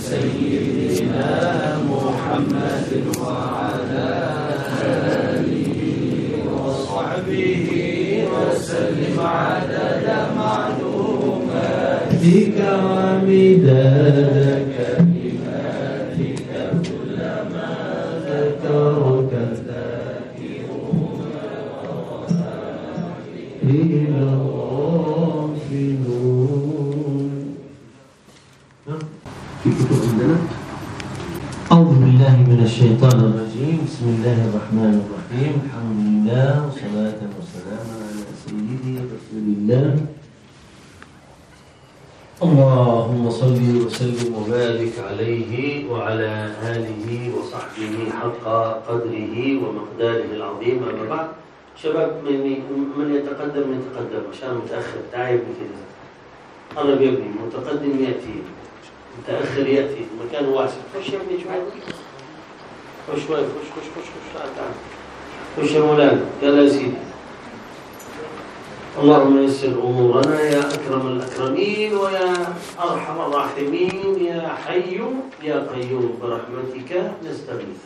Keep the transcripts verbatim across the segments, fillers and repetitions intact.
سيدنا محمد وعلى آله وصحبه وسلم عدد معلوماتك ومداد كلماتك كلما ذكرك الذاكرون إلى الغافلون. في كتب عندنا. أعوذ بالله من الشيطان الرجيم. بسم الله الرحمن الرحيم. الحمد لله وصلاة وسلاما على سيدي رسول الله. اللهم صل وسلم وبارك عليه وعلى آله وصحبه حق قدره ومقداره العظيم. أما بعد، شباب من من يتقدم يتقدم عشان متأخر تعب كده. قرب يا ابني، متقدم يأتي، متأخر يأتي، المكان واسع. خش يا ابني شوي، خش شوي، خش خش خش خش تعال تعال خش يا مولانا، يلا يا سيدي. اللهم يسر أمورنا يا أكرم الأكرمين ويا أرحم الراحمين يا حي يا قيوم برحمتك نستغيث.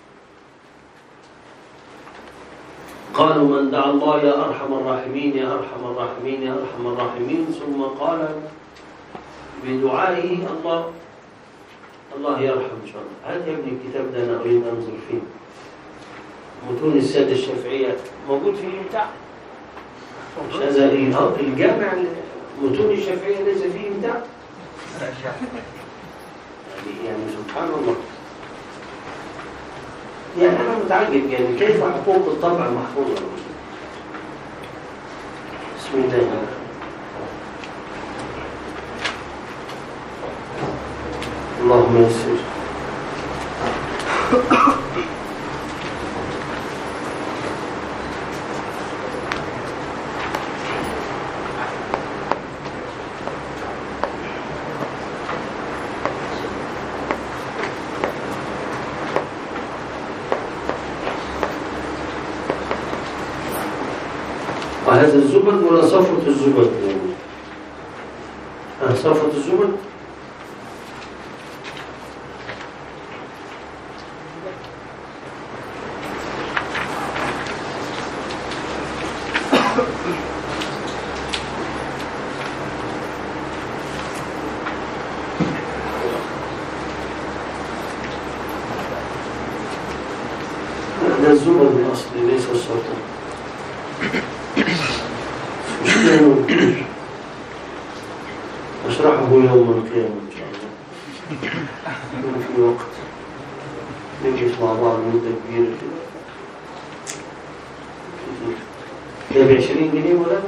قالوا من دعا الله يا أرحم الراحمين يا أرحم الراحمين يا أرحم الراحمين، ثم قال بدعائه الله الله يرحم إن شاء الله. هات يا ابني الكتاب ده، أنا أريد أنظر فيه. متون السادة الشافعية موجود فيه بتاع مش هذا الجامع. متون الشافعية ليس فيه بتاع يعني يعني سبحان الله. يعني أنا متعجب يعني كيف حقوق الطبع محفوظة. بسم الله الرحمن الرحيم. اللهم يسر. وهذا الزبد ولا صفوة الزبد؟ يعني صفوة الزبد. هذا الزبد الأصلي ليس الصفوة. أشرحه يوم القيامة إن شاء الله. يكون في وقت نجلس مع بعض مدة كبيرة كده. هي بعشرين جنيه ولا؟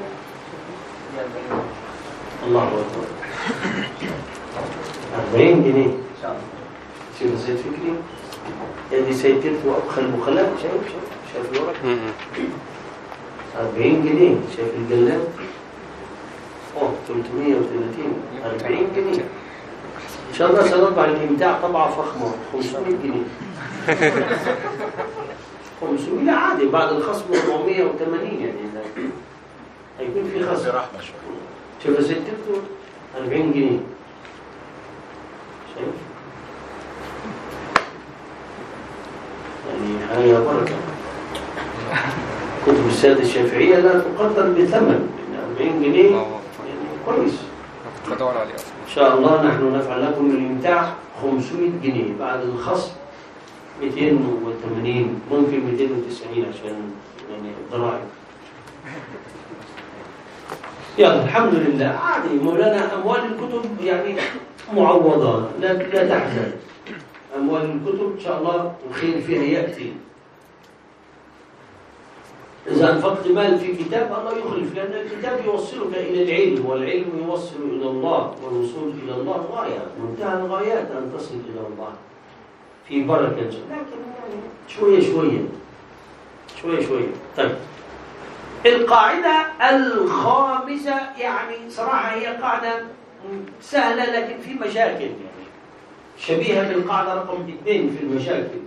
الله أكبر. أربعين جنيه إن شاء الله. شوف سيد فكري. هذه سيتلف وأبخل المخلات. شايف شايف شايف الورق؟ أربعين جنيه. شايف الجلاد؟ أوه ثلاثمية وثلاثين. أربعين جنيه. إن شاء الله سنطبع الإمتاع طبعة فخمة خمسمية جنيه. خمسمية عادي بعد الخصم أربعمية وثمانين يعني هيكون في خصم. شوف سيتلف أربعين جنيه. شايف؟ يعني هاي بركة. كتب السادة الشافعية لا تقدر بثمن أربعين جنيه يعني كويس. إن شاء الله نحن نفعل لكم الإمتاع خمسمية جنيه بعد الخصم مئتين وثمانين ممكن مئتين وتسعين عشان يعني الضرائب. يلا الحمد لله. عادي مولانا. أموال الكتب يعني معوضة، لا لا تحزن. أموال الكتب إن شاء الله الخير فيها يأتي. إذا أنفقت مال في كتاب الله يخلف، لأن الكتاب يوصلك إلى العلم، والعلم يوصل إلى الله، والوصول إلى الله غاية، منتهى الغايات أن تصل إلى الله في بركة. لكن يعني شوية شوية شوية شوية. طيب القاعدة الخامسة يعني صراحة هي قاعدة سهلة لكن في مشاكل، يعني شبيهة بالقاعدة رقم اثنين في المشاكل.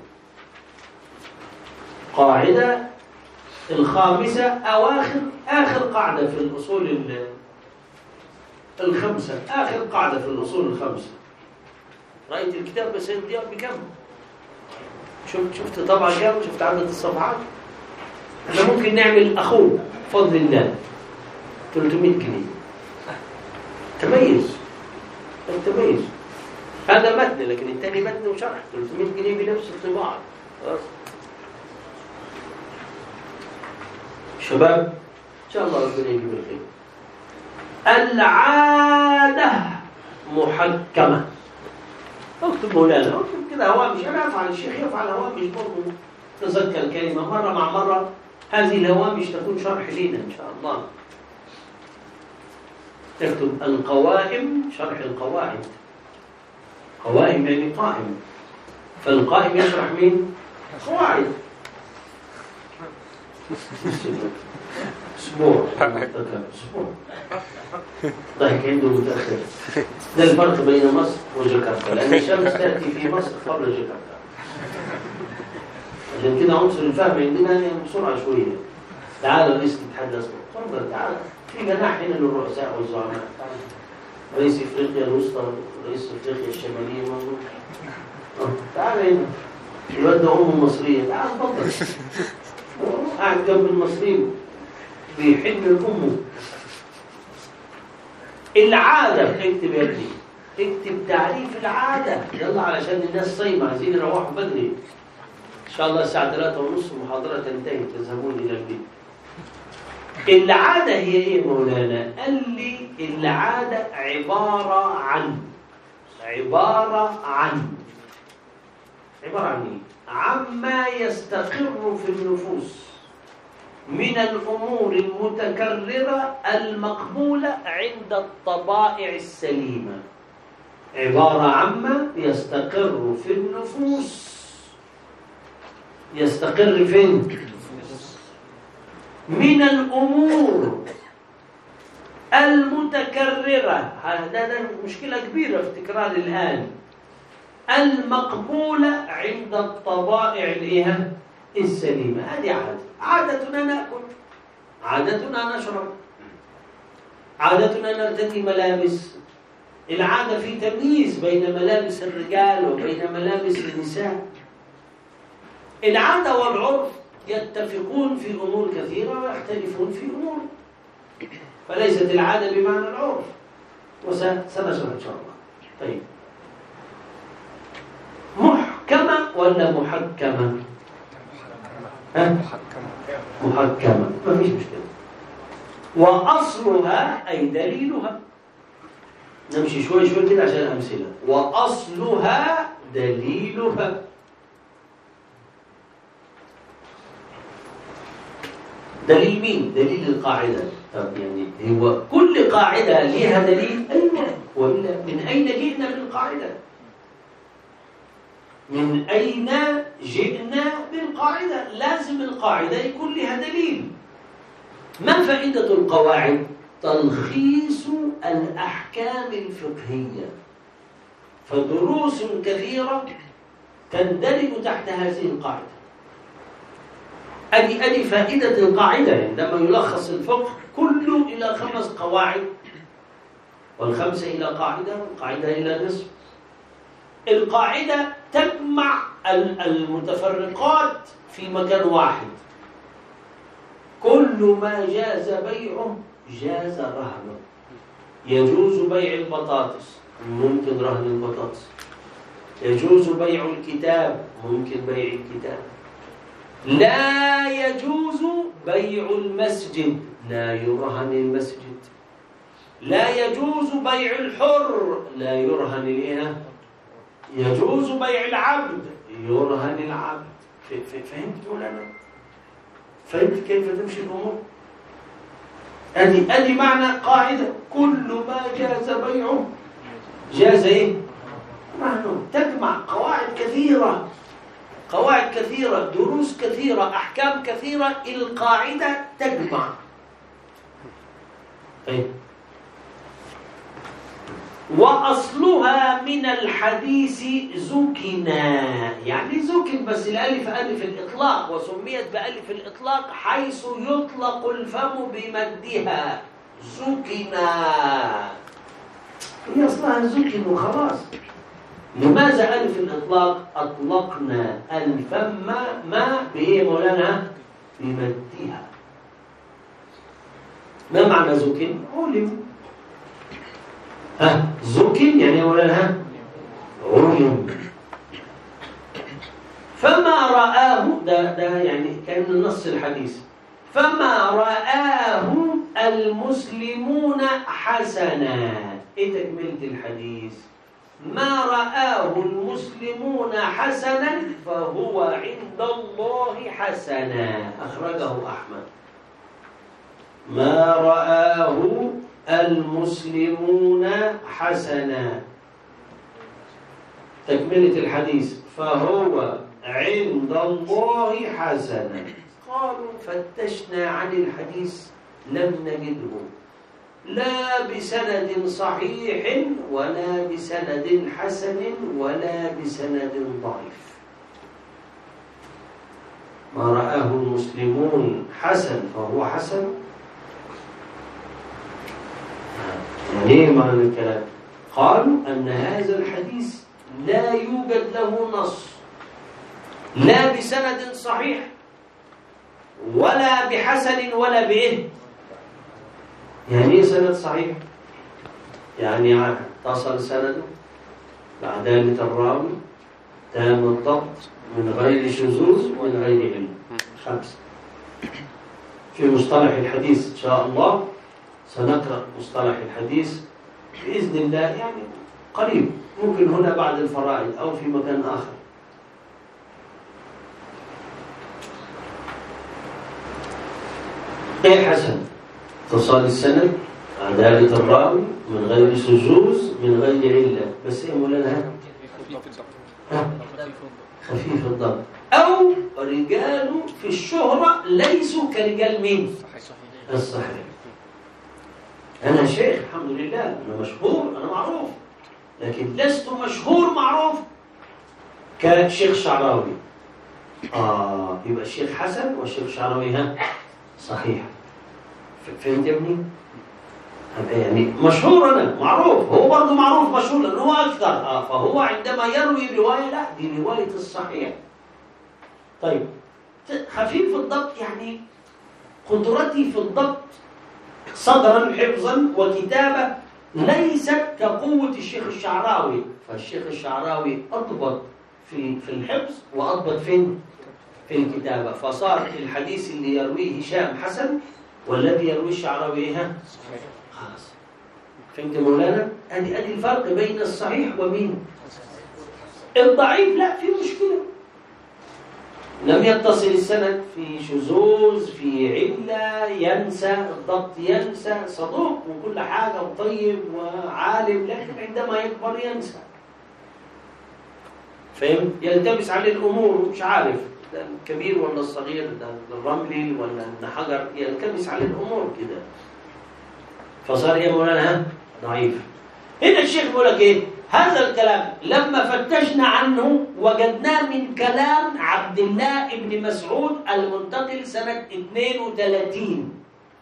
قاعدة الخامسة أواخر آخر قاعدة في الأصول الخمسة، آخر قاعدة في الأصول الخمسة. رأيت الكتاب بس الضياء بكم؟ شفت شفت طبعا كم؟ شفت عدد الصفحات؟ احنا ممكن نعمل أخوه بفضل الله ثلاثمائة جنيه. تميز التميز هذا متن، لكن الثاني متن وشرح ثلاثمائة جنيه بنفس الطباعة. خلاص شباب إن شاء الله ربنا يجيب الخير. العادة محكمة. اكتب مولانا، اكتب كده هوامش. أنا أفعل الشيخ يفعل هوامش برضه، تذكر كلمة مرة مع مرة. هذه الهوامش تكون شرح لنا إن شاء الله. تكتب القوائم، شرح القواعد. قوائم يعني قائم، فالقائم يشرح مين؟ قواعد. اسبوع اسبوع ضحك عنده متأخر. ده الفرق بين مصر وجاكرتا، لأن الشمس تأتي في مصر قبل جاكرتا. عشان كده عنصر الفهم عندنا بسرعة شوية. تعال رئيس الاتحاد الأسبوع، تفضل تعال. في جناح هنا للرؤساء والزعماء. رئيس افريقيا الوسطى، رئيس افريقيا الشمالية موجود. تعال هنا. الواد ده أمه مصرية، تعال تفضل. قاعد جنب المصريين بيحن لأمه. العادة اكتب يا ابني، اكتب تعريف العادة. يلا علشان الناس صايمة عايزين يروحوا بدري. إن شاء الله الساعة ثلاثة ونص المحاضرة تنتهي، تذهبون إلى البيت. العادة هي إيه مولانا؟ قال لي العادة عبارة عن عبارة عن عبارة عن إيه؟ عما يستقر في النفوس من الأمور المتكررة المقبولة عند الطبائع السليمة. عبارة عما يستقر في النفوس. يستقر فين؟ من الأمور المتكررة. هذا مشكلة كبيرة في تكرار الآن. المقبولة عند الطبائع الإيه؟ السليمة. هذه عادة. عادتنا نأكل، عادتنا نشرب، عادتنا نرتدي ملابس. العادة في تمييز بين ملابس الرجال وبين ملابس النساء. العادة والعرف يتفقون في أمور كثيرة ويختلفون في أمور، فليست العادة بمعنى العرف، وسنشرح إن شاء الله. طيب، محكمة ولا محكمة؟ ها؟ محكمة، ما فيش مشكلة. وأصلها أي دليلها. نمشي شوي شوي كده عشان الأمثلة. وأصلها دليلها. دليل مين؟ دليل القاعدة. طب يعني هو كل قاعدة لها دليل؟ أيوة. وإلا من أين جئنا بالقاعدة؟ من أين جئنا بالقاعدة؟ لازم القاعدة يكون لها دليل. ما فائدة القواعد؟ تلخيص الأحكام الفقهية. فدروس كثيرة تندرج تحت هذه القاعدة. أدي أدي فائدة القاعدة. عندما يلخص الفقه كله إلى خمس قواعد، والخمسة إلى قاعدة، والقاعدة إلى نصف. القاعدة تجمع المتفرقات في مكان واحد. كل ما جاز بيعه جاز رهنه. يجوز بيع البطاطس، ممكن رهن البطاطس. يجوز بيع الكتاب، ممكن بيع الكتاب. لا يجوز بيع المسجد، لا يرهن المسجد. لا يجوز بيع الحر، لا يرهن الايه. يجوز بيع العبد، يرهن العبد. فهمت مولانا؟ فهمت كيف تمشي الامور؟ ادي ادي معنى قاعده. كل ما جاز بيعه جاز ايه؟ رهنه. تجمع قواعد كثيره، قواعد كثيرة، دروس كثيرة، أحكام كثيرة. القاعدة تجمع. طيب، وأصلها من الحديث زكنا. يعني زكن، بس الألف ألف الإطلاق، وسميت بألف الإطلاق حيث يطلق الفم بمدها. زكنا هي أصلها زكن وخلاص. لماذا ألف الإطلاق؟ أطلقنا الفم ما بإيه مولانا؟ بمدها. ما معنى زكٍ؟ علم. ها زكٍ يعني مولانا علم. فما رآه ده ده يعني كان النص الحديث. فما رآه المسلمون حسنا. إيه تكملة الحديث؟ ما رآه المسلمون حسنا فهو عند الله حسنا. أخرجه أحمد. ما رآه المسلمون حسنا. تكملة الحديث فهو عند الله حسنا. قالوا فتشنا عن الحديث لم نجده لا بسند صحيح ولا بسند حسن ولا بسند ضعيف. ما رآه المسلمون حسن فهو حسن. يعني ايه معنى الكلام؟ قالوا أن هذا الحديث لا يوجد له نص لا بسند صحيح ولا بحسن ولا بإيه. يعني ايه سند صحيح؟ يعني اتصل سنده بعدالة الراوي تام الضبط من غير شذوذ ومن غير علم. خمسة. في مصطلح الحديث إن شاء الله سنقرأ مصطلح الحديث بإذن الله يعني قريب، ممكن هنا بعد الفرائض أو في مكان آخر. إيه حسن؟ اتصال السند عدالة الراوي من غير شذوذ من غير علة. بس إيه مولانا؟ خفيف الضبط أو رجال في الشهرة ليسوا كرجال مين؟ الصحيح. أنا شيخ الحمد لله، أنا مشهور، أنا معروف، لكن لست مشهور معروف كشيخ شعراوي. آه يبقى الشيخ حسن والشيخ شعراوي ها صحيح. فهمت يا ابني؟ يعني مشهور أنا معروف، هو برضه معروف مشهور لأنه هو أكثر. آه فهو عندما يروي رواية لا دي رواية الصحيح. طيب خفيف الضبط يعني قدرتي في الضبط صدرا حفظا وكتابة ليست كقوة الشيخ الشعراوي. فالشيخ الشعراوي أضبط في في الحفظ وأضبط فين؟ في الكتابة. فصار الحديث اللي يرويه هشام حسن والذي يرويه الشعراوي ها خلاص. فهمت مولانا؟ ادي ادي الفرق بين الصحيح ومين؟ الضعيف لا في مشكلة، لم يتصل السند، في شذوذ، في علة، ينسى الضبط، ينسى صدوق وكل حاجة وطيب وعالم، لكن عندما يكبر ينسى. فهم؟ يلتبس عليه الأمور مش عارف ده الكبير ولا الصغير، ده الرملي ولا الحجر، يلتبس عليه الأمور كده. فصار يا مولانا ضعيف. هنا الشيخ بيقول لك ايه؟ هذا الكلام لما فتشنا عنه وجدناه من كلام عبد الله بن مسعود المنتقل سنة اثنين وثلاثين.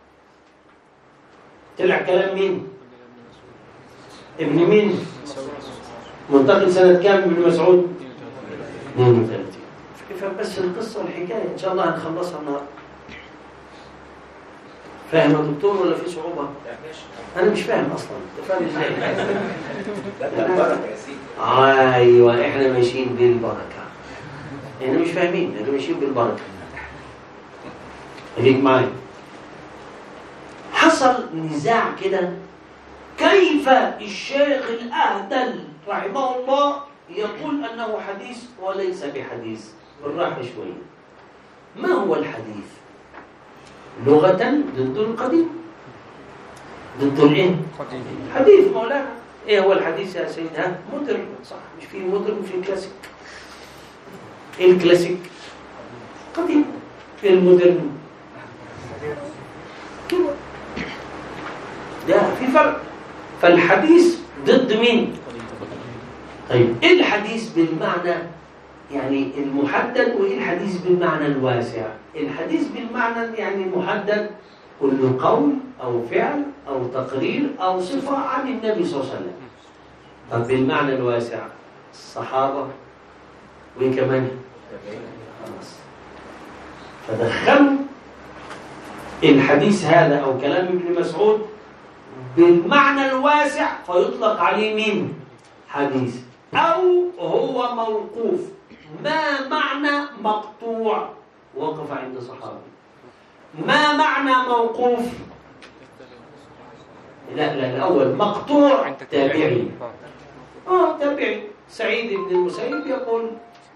طلع كلام مين؟ ابن مين؟ منتقل سنة كام ابن مسعود؟ اثنين وثلاثين. افهم بس القصة والحكاية إن شاء الله هنخلصها النهارده. فاهم يا دكتور ولا في صعوبة؟ أنا مش فاهم أصلاً. أنت فاهم إزاي؟ لا البركة يا سيدي. أيوة إحنا ماشيين بالبركة. إحنا مش فاهمين، إحنا ماشيين بالبركة. خليك معايا. حصل نزاع كده كيف الشيخ الأهدل رحمه الله يقول أنه حديث وليس بحديث. بالراحة شوية. ما هو الحديث؟ لغة ضد القديم، ضد الايه؟ حديث مولانا. ايه هو الحديث يا سيد؟ ها مودرن صح، مش في مودرن وفي كلاسيك. ايه الكلاسيك؟ قديم. ايه المودرن؟ كده. ده في فرق. فالحديث ضد مين؟ طيب ايه الحديث بالمعنى يعني المحدد وايه الحديث بالمعنى الواسع؟ الحديث بالمعنى يعني المحدد كل قول او فعل او تقرير او صفه عن النبي صلى الله عليه وسلم. طب بالمعنى الواسع الصحابة وكمان خلاص. فدخلوا الحديث هذا أو كلام ابن مسعود بالمعنى الواسع فيطلق عليه مين؟ حديث، أو هو موقوف. ما معنى مقطوع؟ وقف عند صحابي. ما معنى موقوف؟ لا لا الأول مقطوع تابعي. آه تابعي. سعيد بن المسيب يقول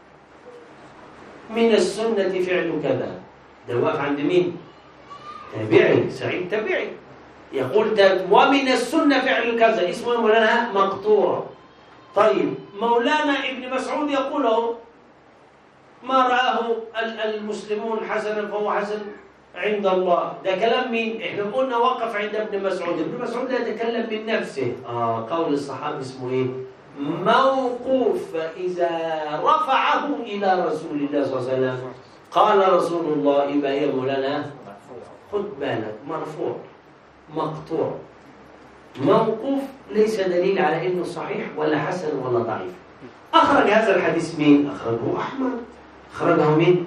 من السنة فعل كذا، ده واقف عند مين؟ تابعي. سعيد تابعي يقول تاب ومن السنة فعل كذا، اسمه مولانا مقطوع. طيب مولانا ابن مسعود يقول ما رآه المسلمون حسنا فهو حسن عند الله، ده كلام مين؟ احنا قلنا وقف عند ابن مسعود. ابن مسعود لا يتكلم من نفسه. آه قول الصحابي اسمه ايه؟ موقوف. فإذا رفعه إلى رسول الله صلى الله عليه وسلم قال رسول الله يبقى يا مولانا خد بالك مرفوع. مقطوع موقوف ليس دليل على انه صحيح ولا حسن ولا ضعيف. اخرج هذا الحديث مين؟ اخرجه احمد. اخرجه مين؟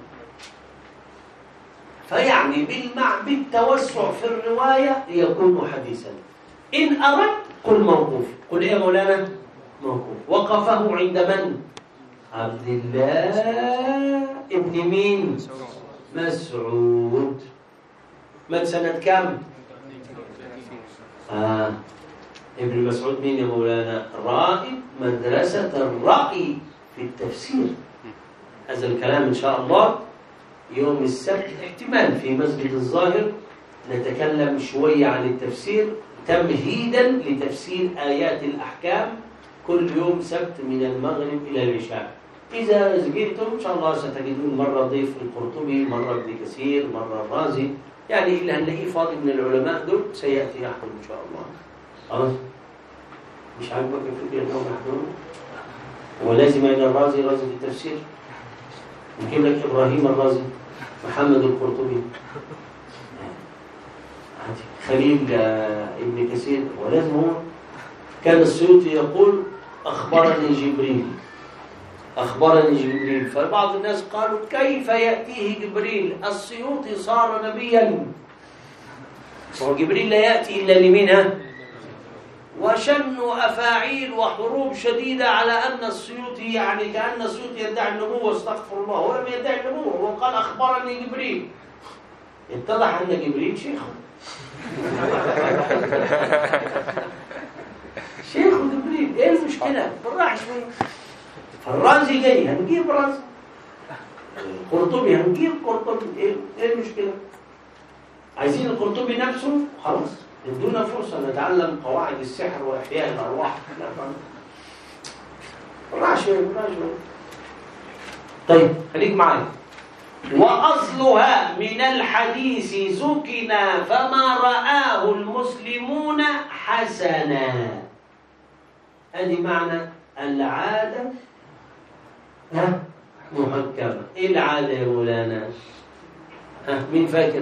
فيعني بالمع بالتوسع في الروايه يكون حديثا. ان اردت قل موقوف. قل ايه يا مولانا؟ موقوف. وقفه عند من؟ عبد الله ابن مين؟ مسعود. من سنة كم؟ آه. ابن مسعود مين يا مولانا؟ رائد مدرسة الرأي في التفسير. هذا الكلام إن شاء الله يوم السبت احتمال في مسجد الظاهر نتكلم شوية عن التفسير تمهيدا لتفسير آيات الأحكام كل يوم سبت من المغرب إلى العشاء. إذا زجرتم إن شاء الله ستجدون مرة ضيف القرطبي، مرة ابن كثير، مرة الرازي، يعني اللي هنلاقيه فاضي من العلماء دول سيأتي يحضر إن شاء الله. خلاص؟ مش عاجبك الفكرة إنهم يحضرون؟ هو لازم أين الرازي رازي في التفسير؟ يمكن لك إبراهيم الرازي، محمد القرطبي، خليل ابن كثير، ولازم هو. كان السيوطي يقول أخبرني جبريل أخبرني جبريل. فبعض الناس قالوا كيف يأتيه جبريل؟ السيوطي صار نبيا، وجبريل لا يأتي إلا لمنها. وشنوا أفاعيل وحروب شديدة على أن السيوطي يعني كأن السيوطي يدعي النبوة. استغفر الله، هو لم يدعي النبوة، هو قال أخبرني جبريل. اتضح أن جبريل شيخه شيخ جبريل. ايه المشكلة؟ بالراحة شوية. فالرازي جاي هنجيب رازي، القرطبي هنجيب قرطبي. ايه ايه المشكلة؟ عايزين القرطبي نفسه خلاص ادونا فرصة نتعلم قواعد السحر وإحياء الأرواح. بالراحة شوية بالراحة شوية. طيب خليك معايا. وأصلها من الحديث زكنا فما رآه المسلمون حسنا. هذه معنى العادة ها محكمة. إيه العادة يا مولانا؟ ها مين فاكر؟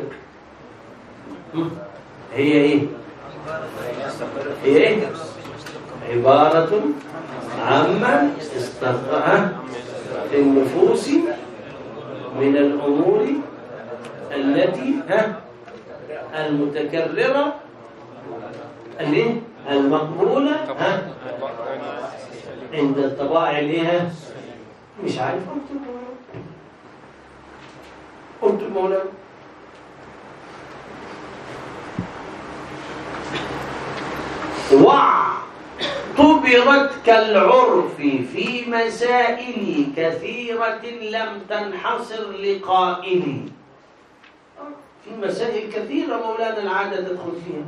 هي إيه؟ هي إيه؟ عبارة عما استقر في النفوس من الأمور التي ها المتكررة اللي المقبولة ها عند الطبائع اللي ها مش عارف. قلت مولانا واعتبرت كالعرف في مسائل كثيرة لم تنحصر لقائل. في مسائل كثيرة مولانا العادة تدخل فيها.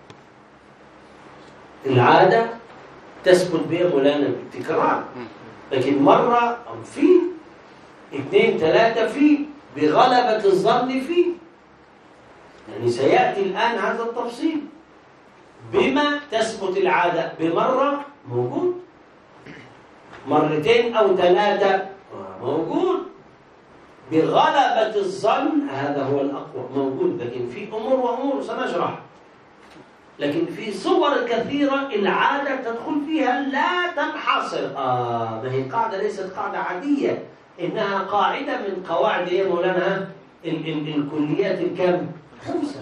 العادة تثبت بها مولانا بالتكرار، لكن مرة أو في اثنين ثلاثة في بغلبة الظن فيه. يعني سيأتي الآن هذا التفصيل. بما تثبت العادة؟ بمرة موجود، مرتين أو ثلاثة موجود، بغلبة الظن هذا هو الأقوى موجود. لكن في أمور وأمور سنشرح. لكن في صور كثيرة العادة تدخل فيها لا تنحصر. آه ما هي قاعدة ليست قاعدة عادية، إنها قاعدة من قواعد يا مولانا ال ال الكليات الكم؟ خمسة.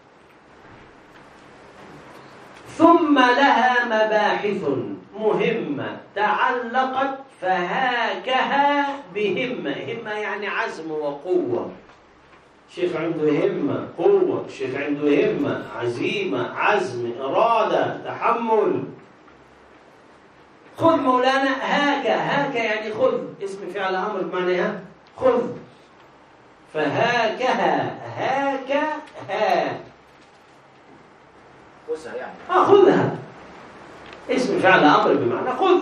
ثم لها مباحث مهمة تعلقت فهاكها بهمة. همة يعني عزم وقوة. الشيخ عنده همة قوة، الشيخ عنده همة عزيمة عزم إرادة تحمل. خذ مولانا هاكا. هاكا يعني خذ، اسم فعل أمر بمعنى خذ. فهاكها هاكها خذها يعني آه خذها، اسم فعل أمر بمعنى خذ.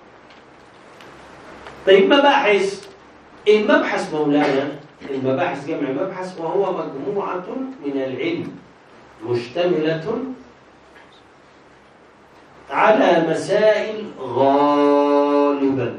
طيب مباحث. المبحث مولانا المباحث جمع مبحث، وهو مجموعة من العلم مشتملة على مسائل غالبا.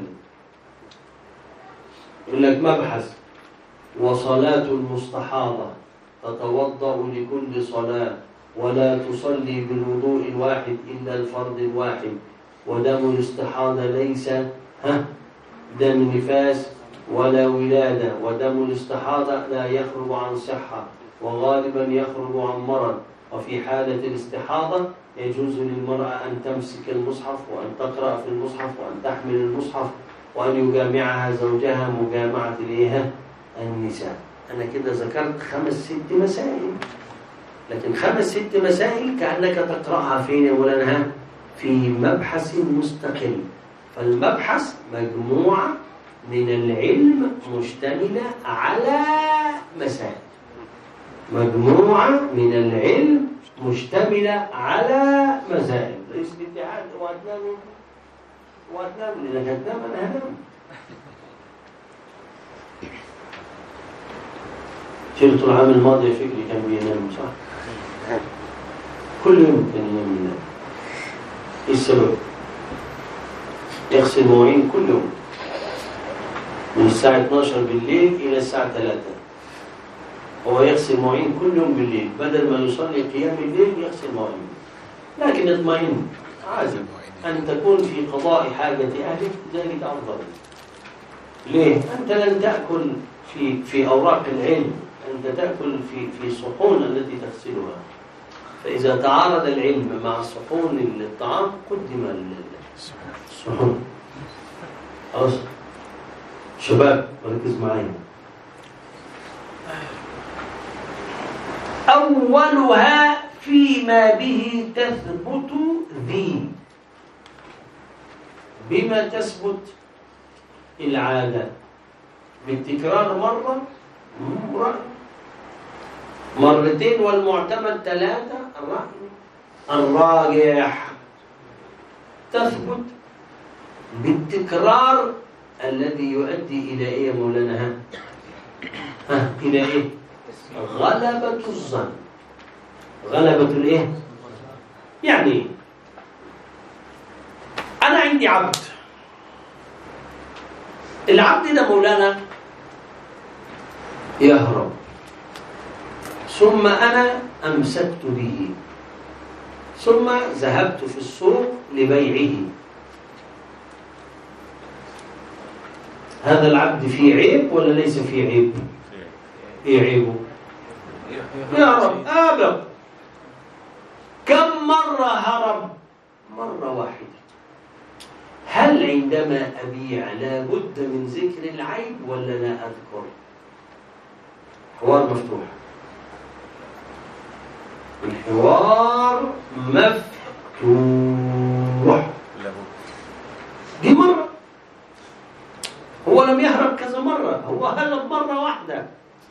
يقول لك مبحث: وصلاة المستحاضة تتوضأ لكل صلاة ولا تصلي بالوضوء الواحد إلا الفرض الواحد، ودم الاستحاضة ليس ها دم نفاس ولا ولادة، ودم الاستحاضة لا يخرج عن صحة وغالبا يخرج عن مرض، وفي حالة الاستحاضة يجوز للمرأة أن تمسك المصحف وأن تقرأ في المصحف وأن تحمل المصحف وأن يجامعها زوجها مجامعة الإيه النساء. أنا كده ذكرت خمس ست مسائل، لكن خمس ست مسائل كأنك تقرأها فين يا مولانا؟ في مبحث مستقل. فالمبحث مجموعة من العلم مشتملة على مسائل. مجموعة من العلم مشتملة على مسائل. ليس الاتحاد وأتنام وأتنام لأنك هتنام أنا هنام. شلت العام الماضي فكري كان بينام صح؟ كل يوم كان ينام ينام. إيه السبب؟ يغسل مواعين كل يوم من الساعة اثنتي عشرة بالليل إلى الساعة ثلاثة. هو يغسل مواعين كل يوم بالليل، بدل ما يصلي قيام الليل يغسل مواعين. لكن اطمئن عادي أن تكون في قضاء حاجة أهلك، ذلك أفضل. ليه؟ أنت لن تأكل في في أوراق العلم، أنت تأكل في في صحون التي تغسلها. فإذا تعارض العلم مع صحون الطعام قدم الصحون. خلاص شباب ركز معايا. أولها فيما به تثبت ذي. بما تثبت العادة؟ بالتكرار مرة مرة مرتين والمعتمد ثلاثة. الرأي الراجح تثبت بالتكرار الذي يؤدي إلى إيه يا مولانا؟ ها؟ ها إلى إيه؟ غلبة الظن. غلبة الإيه؟ يعني أنا عندي عبد. العبد ده مولانا يهرب، ثم أنا أمسكت به، ثم ذهبت في السوق لبيعه. هذا العبد فيه عيب ولا ليس فيه عيب؟ ايه عيبه؟ يهرب ابدا. كم مرة هرب؟ مرة واحدة. هل عندما أبيع لابد من ذكر العيب ولا لا أذكر؟ حوار مفتوح. الحوار مفتوح. دي مرة. هو لم يهرب كذا مرة، هو هرب مرة واحدة.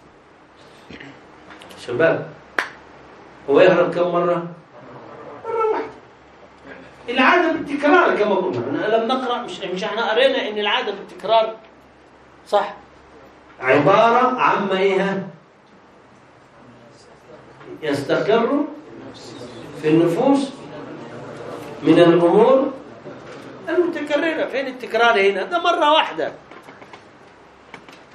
شباب هو يهرب كم مرة؟ مرة واحدة. العادة بالتكرار كما قلنا. أنا لم نقرأ، مش مش احنا قرينا إن العادة بالتكرار صح؟ عبارة عما إيه؟ يستقر في النفوس من الأمور المتكررة. فين التكرار هنا؟ ده مرة واحدة.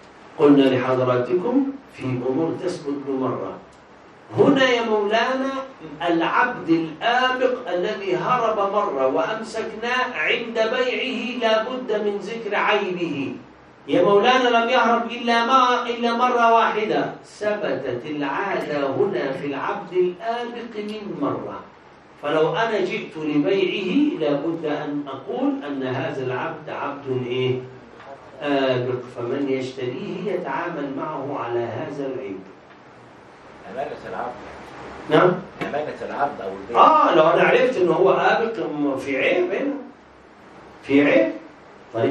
قلنا لحضراتكم في أمور تثبت بمرة. هنا يا مولانا العبد الآبق الذي هرب مرة وأمسكناه عند بيعه لابد من ذكر عيبه. يا مولانا لم يهرب إلا ما إلا مرة واحدة، ثبتت العادة هنا في العبد الآبق من مرة، فلو أنا جئت لبيعه لابد أن أقول أن هذا العبد عبد إيه؟ آبق، فمن يشتريه يتعامل معه على هذا العيب. أمانة العبد. نعم؟ أمانة العبد أو البيع. آه لو أنا عرفت إنه هو آبق في عيب هنا. في عيب؟ طيب.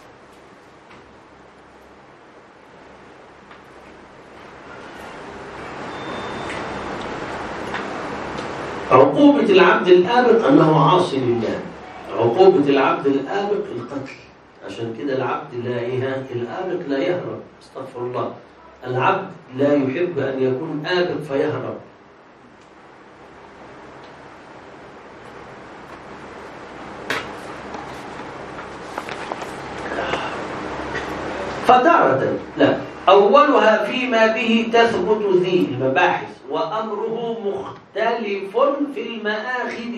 عقوبة العبد الآبق أنه عاصي لله. عقوبة العبد الآبق القتل. عشان كده العبد لا إيه الآبق لا يهرب، استغفر الله. العبد لا يحب أن يكون آبق فيهرب. فتارة لا أولها فيما به تثبت ذي المباحث وأمره مختلف في المآخذ.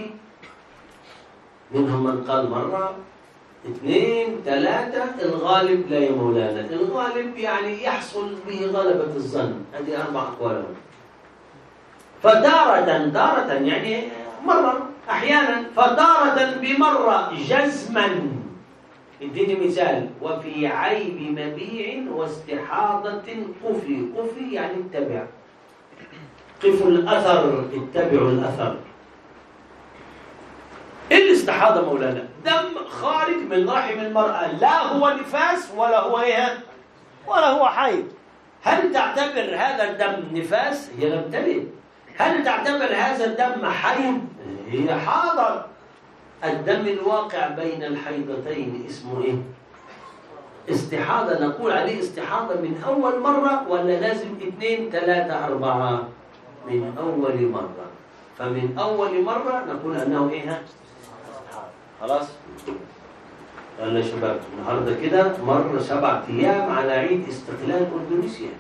منهم من قال مرة اثنين ثلاثة، الغالب لا يا مولانا، الغالب يعني يحصل به غلبة الظن، هذه أربع أقوال. فتارة تارة يعني مرة أحيانا، فتارة بمرة جزما. اديني مثال: وفي عيب مبيع واستحاضة قفي. قفي يعني اتبع، قفوا الأثر، اتبعوا الأثر. إيه الاستحاضة مولانا؟ دم خارج من رحم المرأة، لا هو نفاس ولا هو إيه ولا هو حيض. هل تعتبر هذا الدم نفاس؟ هي لم تلد. هل تعتبر هذا الدم حيض؟ هي حاضر. الدم الواقع بين الحيضتين اسمه إيه؟ استحاضة. نقول عليه استحاضة من أول مرة ولا لازم اثنين ثلاثة أربعة؟ من أول مرة. فمن أول مرة نقول أنه إيه؟ خلاص؟ يلا يا شباب، النهارده كده مر سبعة أيام على عيد استقلال أندونيسيا.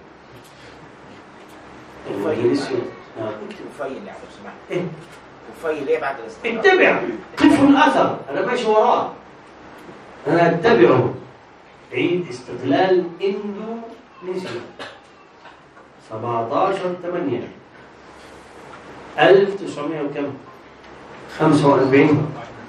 أندونيسيا. نعم. كفاية يعني لو سمحت. إيه؟ كفاية ليه بعد الاستقلال؟ اتبع، قف الأثر، أنا ماشي وراه. أنا أتبعه. عيد استقلال إندونيسيا سبعة عشر ثمانية ألف وتسعمائة وكم؟ خمسة وأربعين.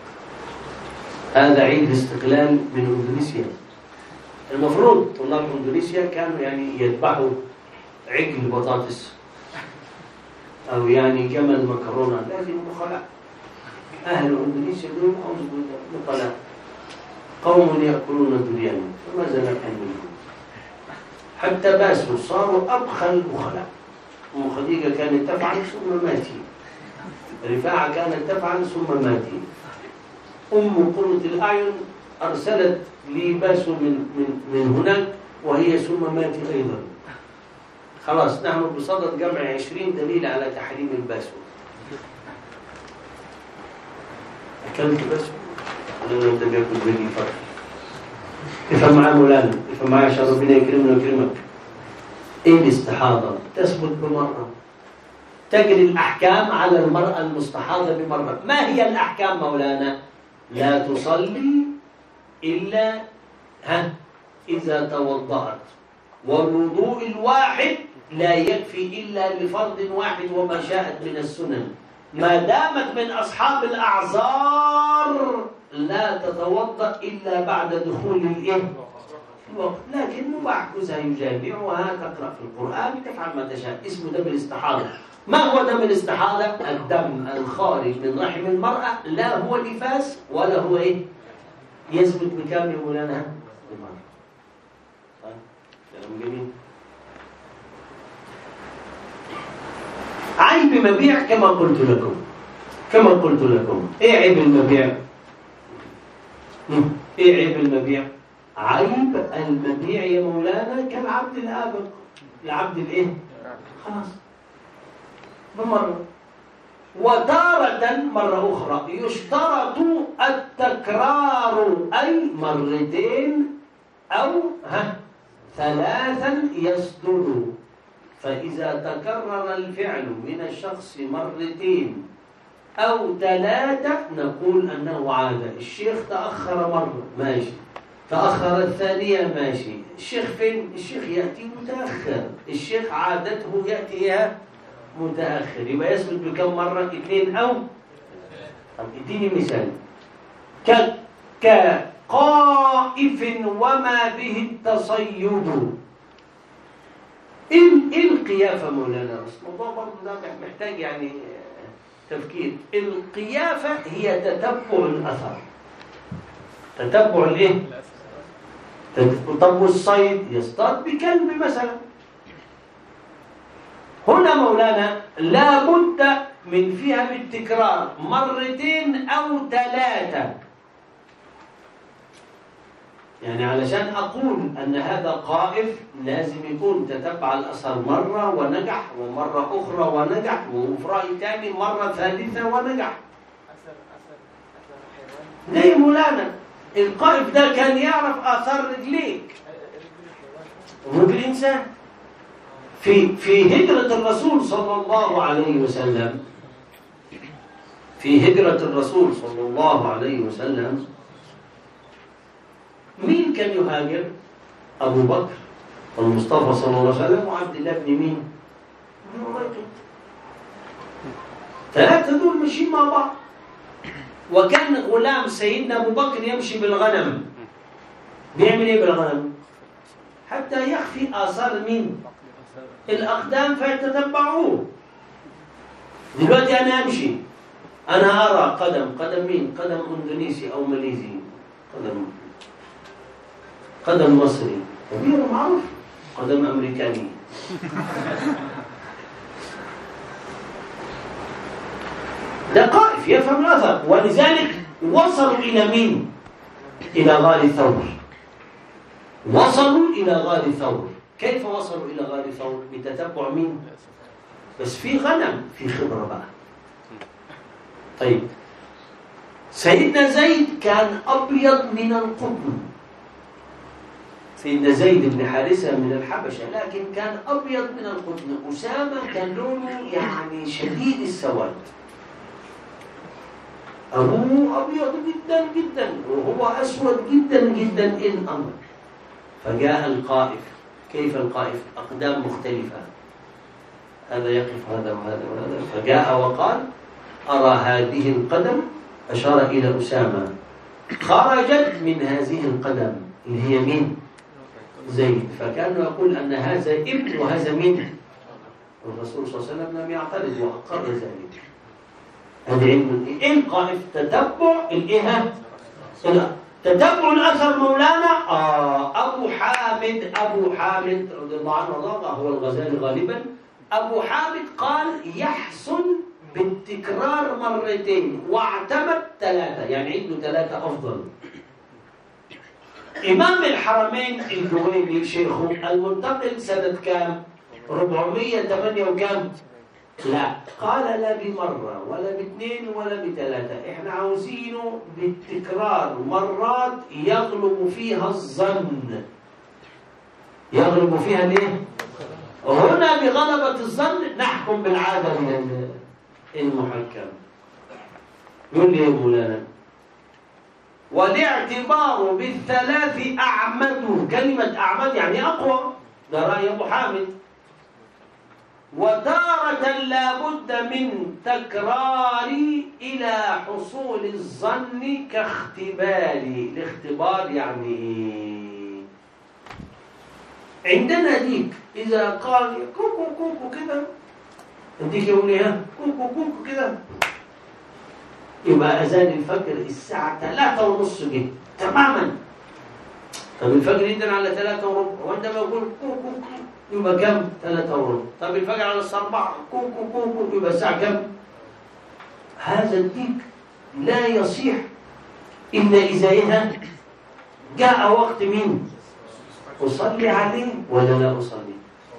هذا عيد الاستقلال من اندونيسيا. المفروض طلاب اندونيسيا كانوا يعني يذبحوا عجل بطاطس او يعني جمل مكرونه، لكن بخلاء. اهل اندونيسيا دول بخلاء، قوم ياكلون الدنيا، فماذا نفعل منهم؟ حتى باسوا صاروا ابخل بخلاء. ام خديجه كانت تفعل ثم ماتي، رفاعه كانت تفعل ثم ماتي، أم قرة الأعين أرسلت لي باسو من, من, من هناك وهي ثم مات أيضا. خلاص نحن بصدد جمع عشرين دليل على تحريم الباسو. أكلت باسو؟ أنا لم تبيكل بني فرق. افهم معايا مولانا، افهم معايا عشان ربنا يكرمنا ويكرمك. إيه الاستحاضة؟ تثبت بمرة. تجري الأحكام على المرأة المستحاضة بمرة. ما هي الأحكام مولانا؟ لا تصلي إلا ها إذا توضأت، والوضوء الواحد لا يكفي إلا لفرض واحد وما شاءت من السنن. ما دامت من أصحاب الأعذار لا تتوضأ إلا بعد دخول الإيه؟ الوقت. لكن مباح جوزها يجامعها، تقرأ في القرآن، تفعل ما تشاء. اسمه دم الاستحاضة. ما هو دم الاستحاضة؟ الدم الخارج من رحم المرأة، لا هو نفاس ولا هو إيه؟ يثبت بكام يا مولانا؟ بالمرة. طيب كلام جميل. عيب مبيع كما قلت لكم، كما قلت لكم. إيه عيب المبيع؟ إيه عيب المبيع؟ عيب المبيع يا مولانا كالعبد الآبق. العبد الإيه؟ خلاص بمرة. وتارة مرة أخرى يشترط التكرار، أي مرتين أو ها ثلاثا يصدر. فإذا تكرر الفعل من الشخص مرتين أو ثلاثة نقول أنه عاد. الشيخ تأخر مرة ماشي، تأخر الثانية ماشي. الشيخ فين؟ الشيخ يأتي متأخر. الشيخ عادته يأتي متأخر، يبقى يثبت بكم مرة؟ اثنين أو طب اديني مثال. ك كقائف وما به التصيد. ايه القيافة مولانا؟ الموضوع برضه ده محتاج يعني تفكير. القيافة هي تتبع الأثر. تتبع الايه؟ تتبع الصيد، يصطاد بكلب مثلا. هنا مولانا لا بد من فيها بالتكرار مرتين أو ثلاثة. يعني علشان أقول أن هذا قائف لازم يكون تتبع الأثر مرة ونجح، ومرة أخرى ونجح، وفي رأي تاني مرة ثالثة ونجح. ليه مولانا؟ القائف ده كان يعرف آثار رجليك، رجل إنسان. في في هجرة الرسول صلى الله عليه وسلم، في هجرة الرسول صلى الله عليه وسلم مين كان يهاجر؟ أبو بكر والمصطفى صلى الله عليه وسلم وعبد الله بن مين؟ ثلاثة دول ماشيين مع بعض. وكان غلام سيدنا أبو بكر يمشي بالغنم. بيعمل إيه بالغنم؟ حتى يخفي آثار مين؟ الأقدام فيتتبعوه. دلوقتي أنا أمشي، أنا أرى قدم، قدم مين؟ قدم إندونيسي أو ماليزي، قدم قدم مصري كبير معروف، قدم أمريكاني. ده قائف يفهم الأثر. ولذلك وصلوا إلى مين؟ إلى غار ثور. وصلوا إلى غار ثور. كيف وصلوا إلى غار ثور؟ بتتبع مين؟ بس في غنم، في خبرة بقى. طيب سيدنا زيد كان أبيض من القطن. سيدنا زيد بن حارثة من الحبشة، لكن كان أبيض من القطن. أسامة كان لونه يعني شديد السواد. أبوه أبيض جدا جدا وهو أسود جدا جدا إن أمر. فجاء القائف. كيف القائف؟ أقدام مختلفة، هذا يقف هذا وهذا وهذا. فجاء وقال أرى هذه القدم، أشار إلى أسامة، خرجت من هذه القدم اللي هي مين؟ زيد. فكان يقول أن هذا ابن وهذا مين؟ الرسول صلى الله عليه وسلم لم يعترض وأقر ذلك. هذا علم إيه؟ القائف تتبع الإيه؟ تتبع الأثر مولانا. آه أبو حامد أبو حامد رضي الله عنه وارضاه هو الغزالي غالبا. أبو حامد قال يحسن بالتكرار مرتين واعتمد ثلاثة، يعني عنده ثلاثة أفضل. إمام الحرمين الجويني شيخه المنتقل سنة كام؟ أربعمائة وثمانية وكام؟ لا، قال لا بمرة ولا باثنين ولا بثلاثة، إحنا عاوزينه بالتكرار مرات يغلب فيها الظن. يغلب فيها ليه؟ هنا بغلبة الظن نحكم بالعادة من المحكم. يقول لي يا مولانا والاعتبار بالثلاث أعمد. كلمة أعمد يعني أقوى، ده رأي أبو حامد. وتارة لا بد من تكرار إلى حصول الظن كاختبار. الاختبار يعني عندنا ديك إذا قال كوكو كوكو كده، الديك يقول لي ها كوكو كوكو كده، يبقى أذان الفجر الساعة ثلاثة ونص جه تماما. طب الفجر يدن على ثلاثة وربع، وعندما يقول كوكو كوكو يبقى كم؟ ثلاثة وربع. طب الفجر على الساعة أربعة كوكو كوكو يبقى الساعة كم؟ هذا الديك لا يصيح إلا إذا إذا جاء وقت مين؟ أصلي عليه ولا لا أصلي؟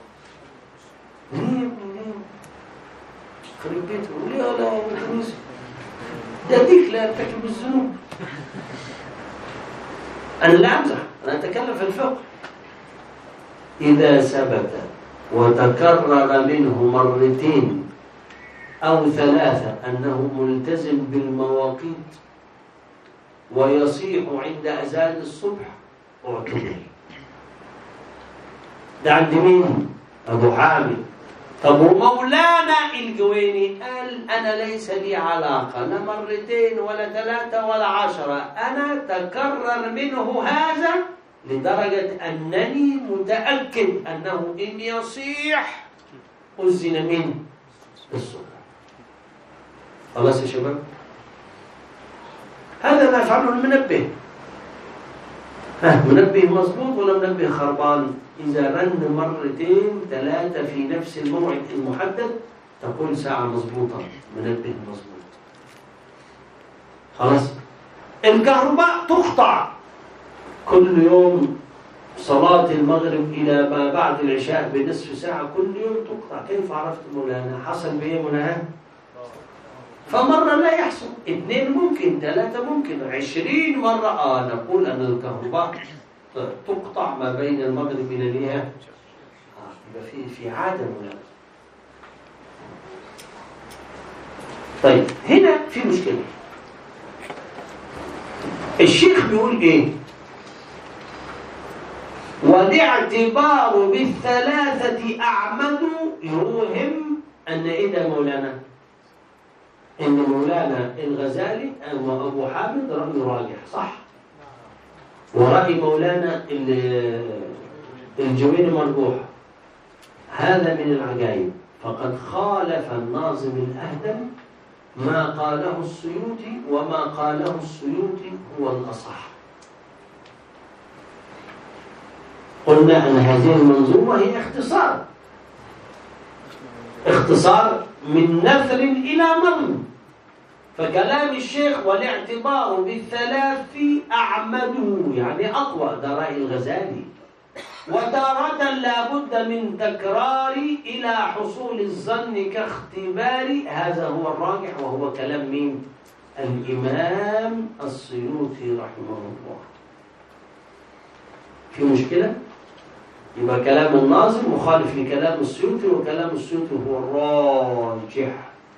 ليه ليه؟ خلي بيته ليه ولا بكنيسة؟ ده ديك لا يرتكب الذنوب. أنا لا أمزح، أنا أتكلم في الفقه. إذا ثبت وتكرر منه مرتين أو ثلاثة أنه ملتزم بالمواقيت ويصيح عند أذان الصبح اعتبر. ده عند مين؟ أبو حامد. طب ومولانا الجويني قال أنا ليس لي علاقة لا مرتين ولا ثلاثة ولا عشرة، أنا تكرر منه هذا لدرجة أنني متأكد أنه إن يصيح أذن منه الصبح. خلاص يا شباب، هذا ما يفعله المنبه. ها، منبه مظبوط ولا منبه خربان؟ إذا رن مرتين ثلاثة في نفس الموعد المحدد تقول ساعة مظبوطة، منبه مظبوط. خلاص. الكهرباء تقطع كل يوم، صلاة المغرب إلى ما بعد العشاء بنصف ساعة كل يوم تقطع. كيف عرفت مولانا؟ حصل بإيه منها؟ فمرة لا يحصل، اثنين ممكن، ثلاثة ممكن، عشرين مرة آه نقول أن الكهرباء تقطع ما بين المغرب إلى الإيه؟ آه يبقى في في عادة مولانا. طيب هنا في مشكلة. الشيخ بيقول إيه؟ والاعتبار بالثلاثة أعمد يوهم أن إيه ده مولانا؟ إن مولانا الغزالي وأبو حامد رأي راجح صح؟ ورأي مولانا الجويني مرجوح. هذا من العجائب، فقد خالف الناظم الأهدم ما قاله السيوطي، وما قاله السيوطي هو الأصح. قلنا أن هذه المنظومة هي اختصار اختصار من نثر إلى نظم. فكلام الشيخ والاعتبار بالثلاث أعمد يعني أقوى، ده رأي الغزالي. وتارة لا بد من تكرار إلى حصول الظن كاختبار، هذا هو الراجح وهو كلام مين؟ الإمام السيوطي رحمه الله. في مشكلة؟ يبقى كلام الناظم مخالف لكلام السيوطي، وكلام السيوطي هو الراجح.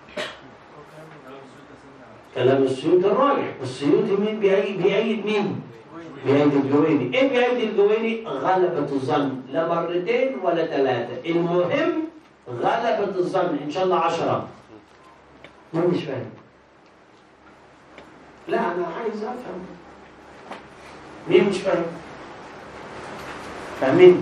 كلام السيوطي الراجح، السيوطي مين بيأيد مين؟ بيأيد الجويني. ايه بيأيد الجويني؟ غلبة الظن، لا مرتين ولا ثلاثة، المهم غلبة الظن إن شاء الله عشرة. ما مش فاهم. لا أنا عايز أفهم. مين مش فاهم؟ فاهمين؟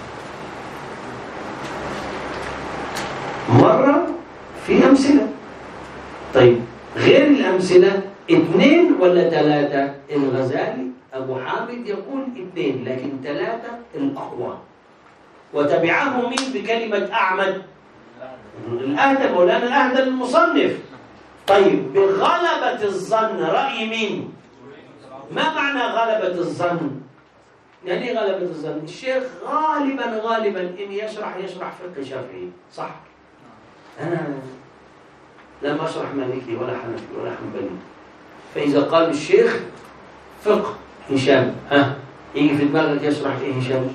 مرة في أمثلة. طيب غير الأمثلة اثنين ولا ثلاثة؟ الغزالي أبو حامد يقول اثنين، لكن ثلاثة الأقوى. وتبعه مين بكلمة أعمد؟ الأهدم، مولانا الأهدم المصنف. طيب بغلبة الظن رأي مين؟ ما معنى غلبة الظن؟ يعني غلبة الظن الشيخ غالبا غالبا إن يشرح يشرح فقه شافعي صح؟ أنا لم أشرح مالكي ولا حنفي ولا حنبلي. فإذا قال الشيخ فقه هشام، ها يجي في دماغك يشرح إيه هشام؟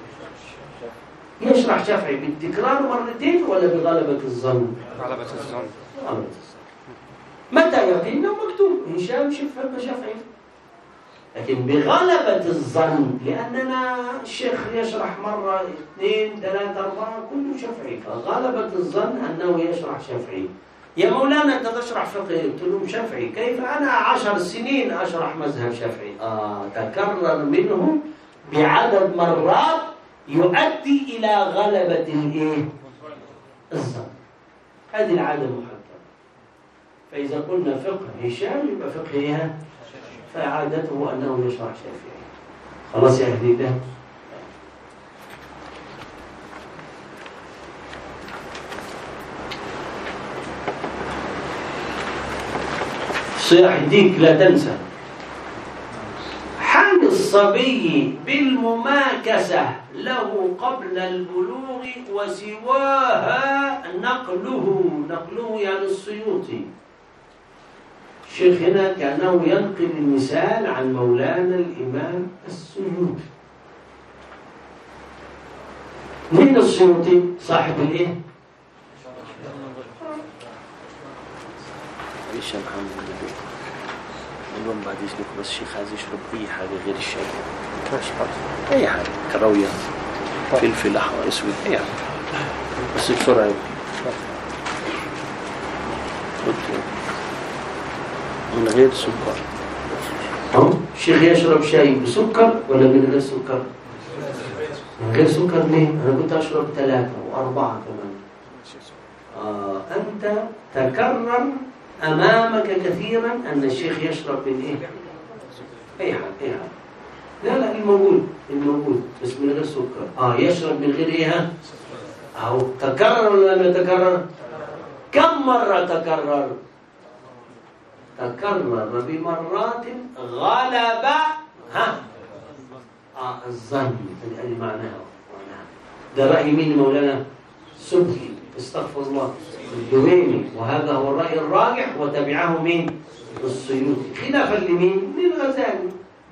يشرح شافعي بالتكرار مرتين ولا بغلبة الظن؟ غلبة الظن. غلبة الظن. متى يقين مكتوب هشام شف فقه شافعي. لكن بغلبة الظن لأننا الشيخ يشرح مرة اثنين ثلاثة أربعة كله شافعي، فغلبة الظن أنه يشرح شافعي. يا مولانا أنت تشرح فقه، قلت لهم شافعي. كيف أنا عشر سنين أشرح مذهب شافعي؟ آه تكرر منه بعدد مرات يؤدي إلى غلبة الإيه؟ الظن. هذه العادة المحددة. فإذا قلنا فقه هشام يبقى فقه إيه؟ فعادته أنه يشرح شافعي. خلاص يا أهدي ده. صياح ديك لا تنسى. حال الصبي بالمماكسة له قبل البلوغ وسواها نقله. نقله يعني السيوطي. الشيخ هنا كأنه ينقل المثال عن مولانا الإمام السيوطي. مين السيوطي صاحب الايه؟ معلش يا محمد اليوم بعد اذنك بس الشيخ عايز يشرب اي حاجه غير الشاي. اي حاجه كراويه فلفل احمر اسود اي حاجه بس بسرعه. من غير سكر. ها الشيخ يشرب شاي بسكر ولا من غير سكر؟ من غير سكر ليه؟ انا كنت اشرب ثلاثه واربعه كمان. آه انت تكرر امامك كثيرا ان الشيخ يشرب من ايه؟ اي حاجه اي حاجه. لا لا الموجود الموجود بس من غير سكر. اه يشرب من غير ايه؟ او تكرر ولا لم يتكرر؟ كم مره تكرر؟ تكرر بمرات غلب ها آه الظن. هذه معناها. ده رأي مين مولانا؟ سبكي استغفر الله الدويمي، وهذا هو الرأي الراجح، وتبعه مين؟ السيوطي، خلافا لمين؟ للغزالي.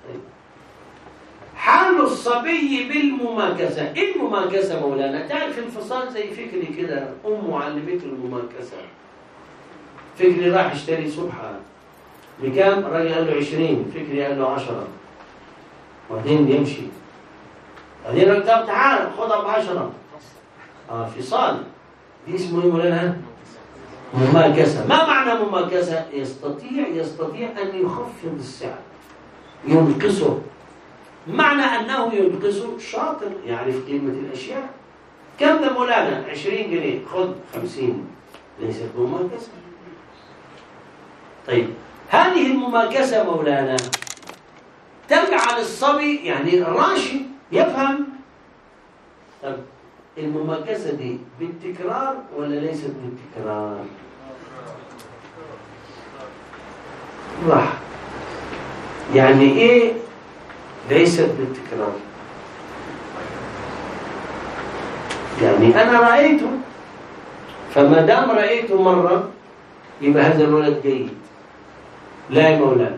حال الصبي بالمماكسة. ايه المماكسة مولانا؟ تعرف انفصال زي فكري كده، أمه علمته المماكسة. فكري راح اشتري سبحة بكام؟ الراجل قال له عشرين، فكري قال له عشرة، وبعدين يمشي. بعدين قال طب تعال خدها بعشرة. اه فصال. دي اسمه ايه مولانا؟ مماكسة. ما معنى مماكسة؟ يستطيع يستطيع أن يخفض السعر، ينقصه. معنى أنه ينقصه شاطر، يعرف قيمة الأشياء. كم ده مولانا؟ عشرين جنيه، خذ خمسين. ليست مماكسة. طيب هذه المماكسة مولانا تجعل الصبي يعني راشد يفهم. طب المماكسة دي بالتكرار ولا ليست بالتكرار؟ راح يعني ايه ليست بالتكرار؟ يعني انا رأيته، فما دام رأيته مرة يبقى هذا الولد جيد. لا يا مولانا،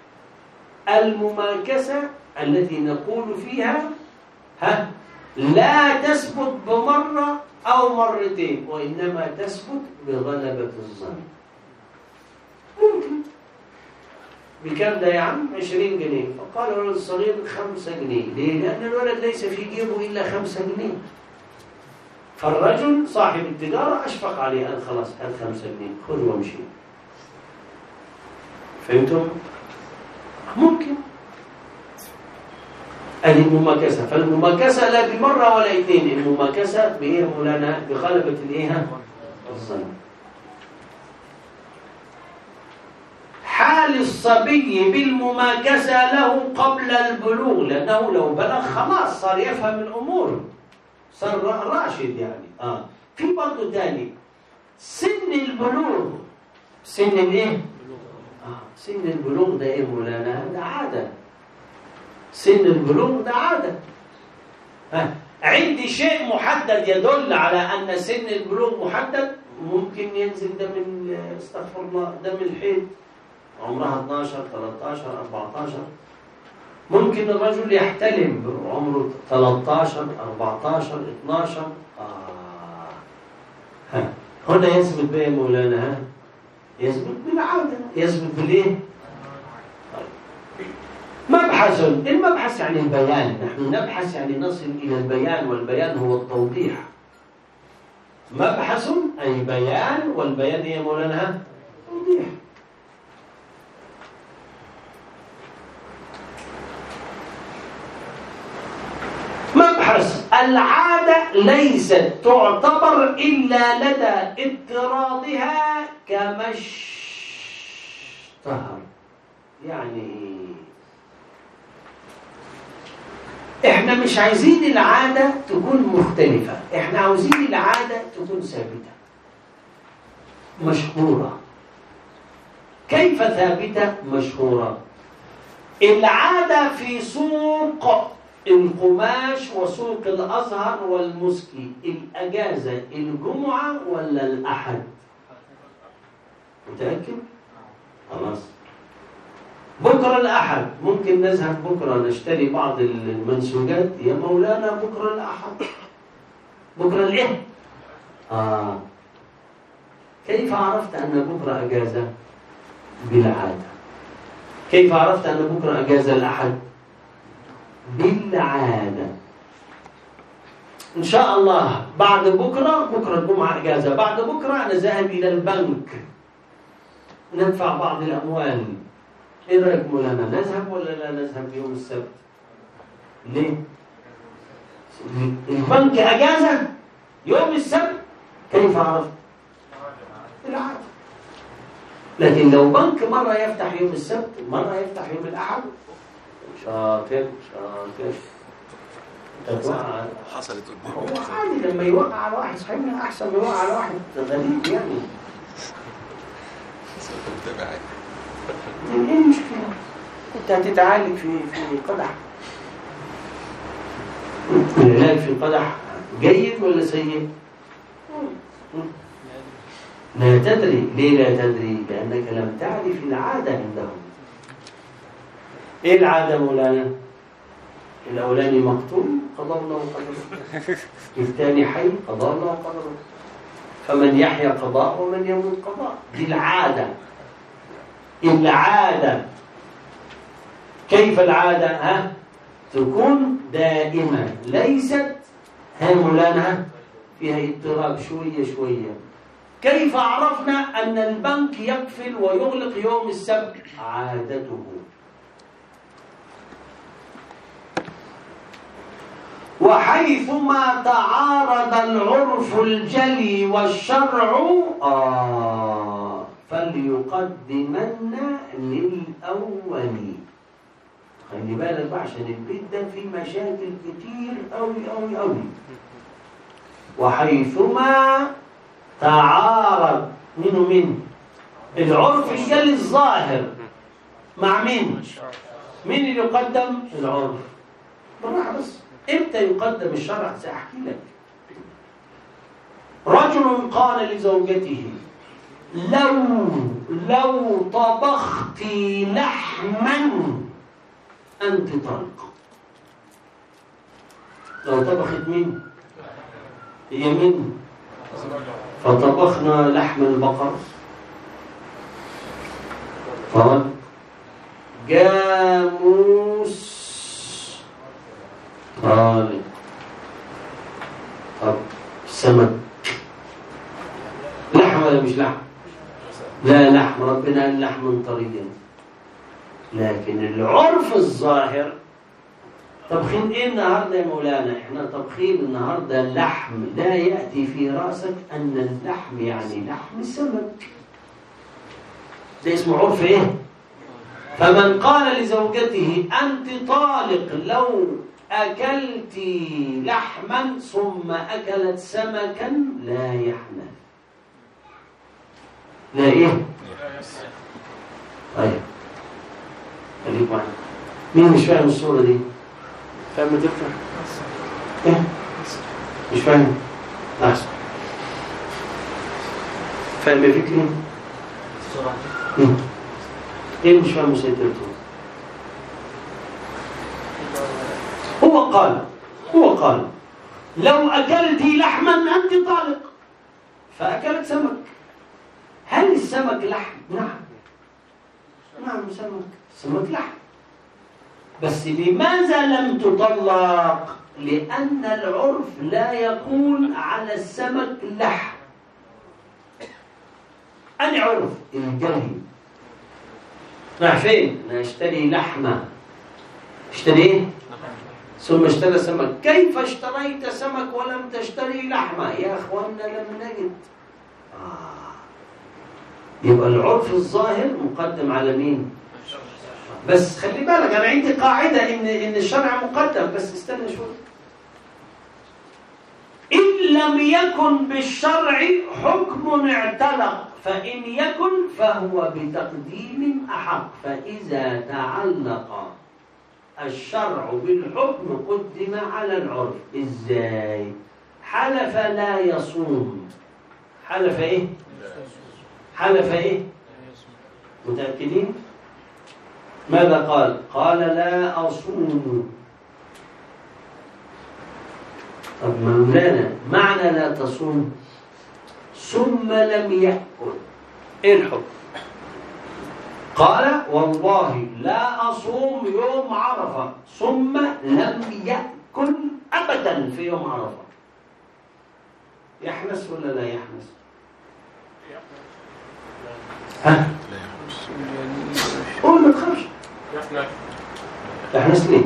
المماكسة التي نقول فيها ها لا تثبت بمرة أو مرتين، وإنما تثبت بغلبة الظن. ممكن بكم ده يا عم؟ عشرين جنيه. فقال الولد الصغير خمسة جنيه. ليه؟ لأن الولد ليس في جيبه إلا خمسة جنيه. فالرجل صاحب التجارة أشفق عليه، قال خلاص هات خمسة جنيه خذ وامشي. فهمتم؟ ممكن. هذه المماكسة. فالمماكسة لا بمرة ولا اثنين، المماكسة بإيه مولانا؟ بغلبة الإيه؟ الظن. حال الصبي بالمماكسة له قبل البلوغ، لأنه لو بلغ خلاص صار يفهم الأمور، صار راشد يعني. آه. في برضه تاني سن البلوغ. سن الإيه؟ آه. سن البلوغ ده إيه مولانا؟ ده عادة. سن البلوغ ده عادة. آه. عندي شيء محدد يدل على أن سن البلوغ محدد. ممكن ينزل دم من استغفر الله دم الحيض عمرها اثناشر ثلاثة عشر أربعة عشر. ممكن الرجل يحتلم عمره ثلاثة عشر أربعة عشر اثناشر. آه. ها. هنا يثبت بإيه مولانا؟ ها؟ يثبت بالعادة، يثبت بالإيه؟ مبحث. المبحث يعني البيان. نحن نبحث يعني نصل إلى البيان، والبيان هو التوضيح. مبحث أي بيان، والبيان هي مولانا توضيح. مبحث العادة ليست تعتبر إلا لدى اضطرادها كما اشتهر. يعني احنا مش عايزين العادة تكون مختلفة، احنا عاوزين العادة تكون ثابتة مشهورة. كيف ثابتة مشهورة؟ العادة في سوق القماش وسوق الأزهر والمسكي، الأجازة الجمعة ولا الأحد؟ متأكد؟ خلاص بكرة الأحد. ممكن نذهب بكرة نشتري بعض المنسوجات. يا مولانا بكرة الأحد. بكرة الإيه؟ آه كيف عرفت أن بكرة أجازة؟ بالعادة. كيف عرفت أن بكرة أجازة الأحد؟ بالعادة. إن شاء الله بعد بكرة، بكرة الجمعة أجازة، بعد بكرة أنا ذاهب إلى البنك ندفع بعض الأموال. إيه رأيك مولانا، نذهب ولا لا نذهب يوم السبت؟ ليه؟ البنك أجازة يوم السبت، كيف عرفت؟ بالعادة. لكن لو بنك مرة يفتح يوم السبت مرة يفتح يوم الأحد، شاطر شاطر. حصلت هو قدامي. عادي لما يوقع على واحد صاحبنا أحسن ما يوقع على واحد غريب يعني. تبعي. ايه المشكلة؟ انت هتتعالج في في قدح. العلاج في القدح جيد ولا سيء؟ لا تدري. ليه لا تدري؟ لأنك لم تعرف العادة عندهم. ايه العادة مولانا؟ الأولاني مقتول قضى الله قدره، الثاني حي قضى الله قدره، فمن يحيى قضاء ومن يموت قضاء. دي العادة. العادة كيف العادة؟ ها؟ تكون دائمة، ليست ها مولانا فيها اضطراب شوية شوية. كيف عرفنا أن البنك يقفل ويغلق يوم السبت؟ عادته. وحيثما تعارض العرف الجلي والشرع آه فليقدمن للأول. خلي بالك بقى عشان البيت ده فيه مشاكل كتير أوي أوي أوي. وحيثما تعارض من ومن العرف الجلي الظاهر مع مين؟ مين اللي يقدم؟ العرف. بالراحة بس. امتى يقدم الشرع؟ سأحكي لك. رجل قال لزوجته لو لو طبخت لحما أنت طلق. لو طبخت مين؟ هي مين؟ فطبخنا لحم البقر قال جاموس طالق. طب سمك لحم ولا مش لحم؟ لا لحم، ربنا قال لحما طريا. لكن العرف الظاهر طبخين ايه النهارده يا مولانا؟ احنا طبخين النهارده لحم. لا ياتي في راسك ان اللحم يعني لحم السمك. ده اسمه عرف ايه؟ فمن قال لزوجته انت طالق لو اكلت لحما ثم اكلت سمكا لا يحنث. لا ايه؟ طيب خليك معايا. مين مش فاهم الصوره دي؟ فاهم تفهم؟ ايه؟ مش فاهم؟ احسن. فاهم يا فكري؟ ايه؟ ايه مش فاهم مسيطرته؟ هو قال هو قال لو أكلت لحما أنت طالق، فأكلت سمك. هل السمك لحم؟ نعم نعم سمك، سمك لحم. بس لماذا لم تطلق؟ لأن العرف لا يقول على السمك لحم. أنا عرف الجلي راح فين؟ أنا أشتري لحمة. اشتري إيه؟ ثم اشترى سمك. كيف اشتريت سمك ولم تشتري لحمة؟ يا أخوانا لم نجد. آه. يبقى العرف الظاهر مقدم على مين؟ بس خلي بالك أنا عندي قاعدة إن إن الشرع مقدم، بس استنى شوي. إن لم يكن بالشرع حكم اعتلق، فإن يكن فهو بتقديم أحق. فإذا تعلق الشرع بالحكم قدم على العرف. إزاي؟ حلف لا يصوم. حلف إيه؟ حلف إيه؟ متأكدين؟ ماذا قال؟ قال لا أصوم. طب مولانا معنى لا تصوم ثم لم يأكل ايه الحكم؟ قال والله لا أصوم يوم عرفة ثم لم يأكل أبدا في يوم عرفة، يحنس ولا لا يحنس؟ ها؟ قول ما تخافش. يحنس. يحنس ليه؟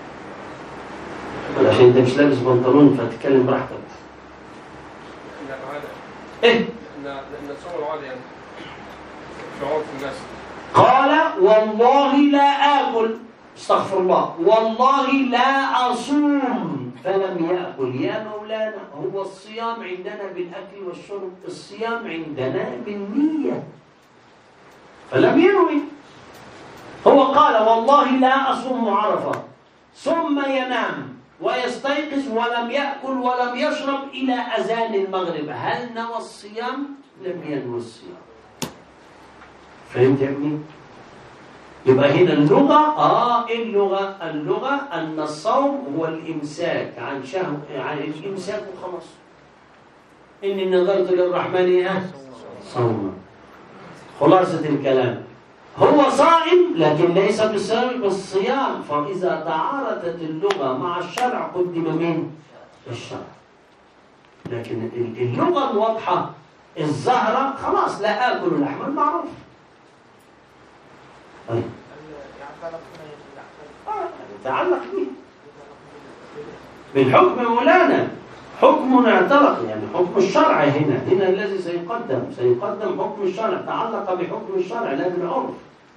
ولا عشان انت مش لابس بنطلون فتتكلم براحتك؟ لا عادة. ايه؟ لأن لأن الصوم العادة يعني شعور في الناس. قال والله لا آكل، استغفر الله، والله لا أصوم فلم يأكل. يا مولانا هو الصيام عندنا بالأكل والشرب، الصيام عندنا بالنية، فلم ينوي. هو قال والله لا أصوم عرفة ثم ينام ويستيقظ ولم يأكل ولم يشرب إلى أذان المغرب، هل نوى الصيام؟ لم ينوي الصيام. فهمت يا ابني؟ يبقى هنا اللغة آه إيه اللغة؟ اللغة أن الصوم هو الإمساك عن شهوة، عن الإمساك وخلاص. إني نظرت للرحمن ها صوما. خلاصة الكلام هو صائم لكن ليس بسبب الصيام، فإذا تعارضت اللغة مع الشرع قدم من الشرع. لكن اللغة الواضحة الظاهرة خلاص لا آكل لحما معروف. طيب يتعلق به بالحكم مولانا، حكم اعترق يعني حكم الشرع هنا هنا الذي سيقدم سيقدم حكم الشرع، تعلق بحكم الشرع لا بالعرف.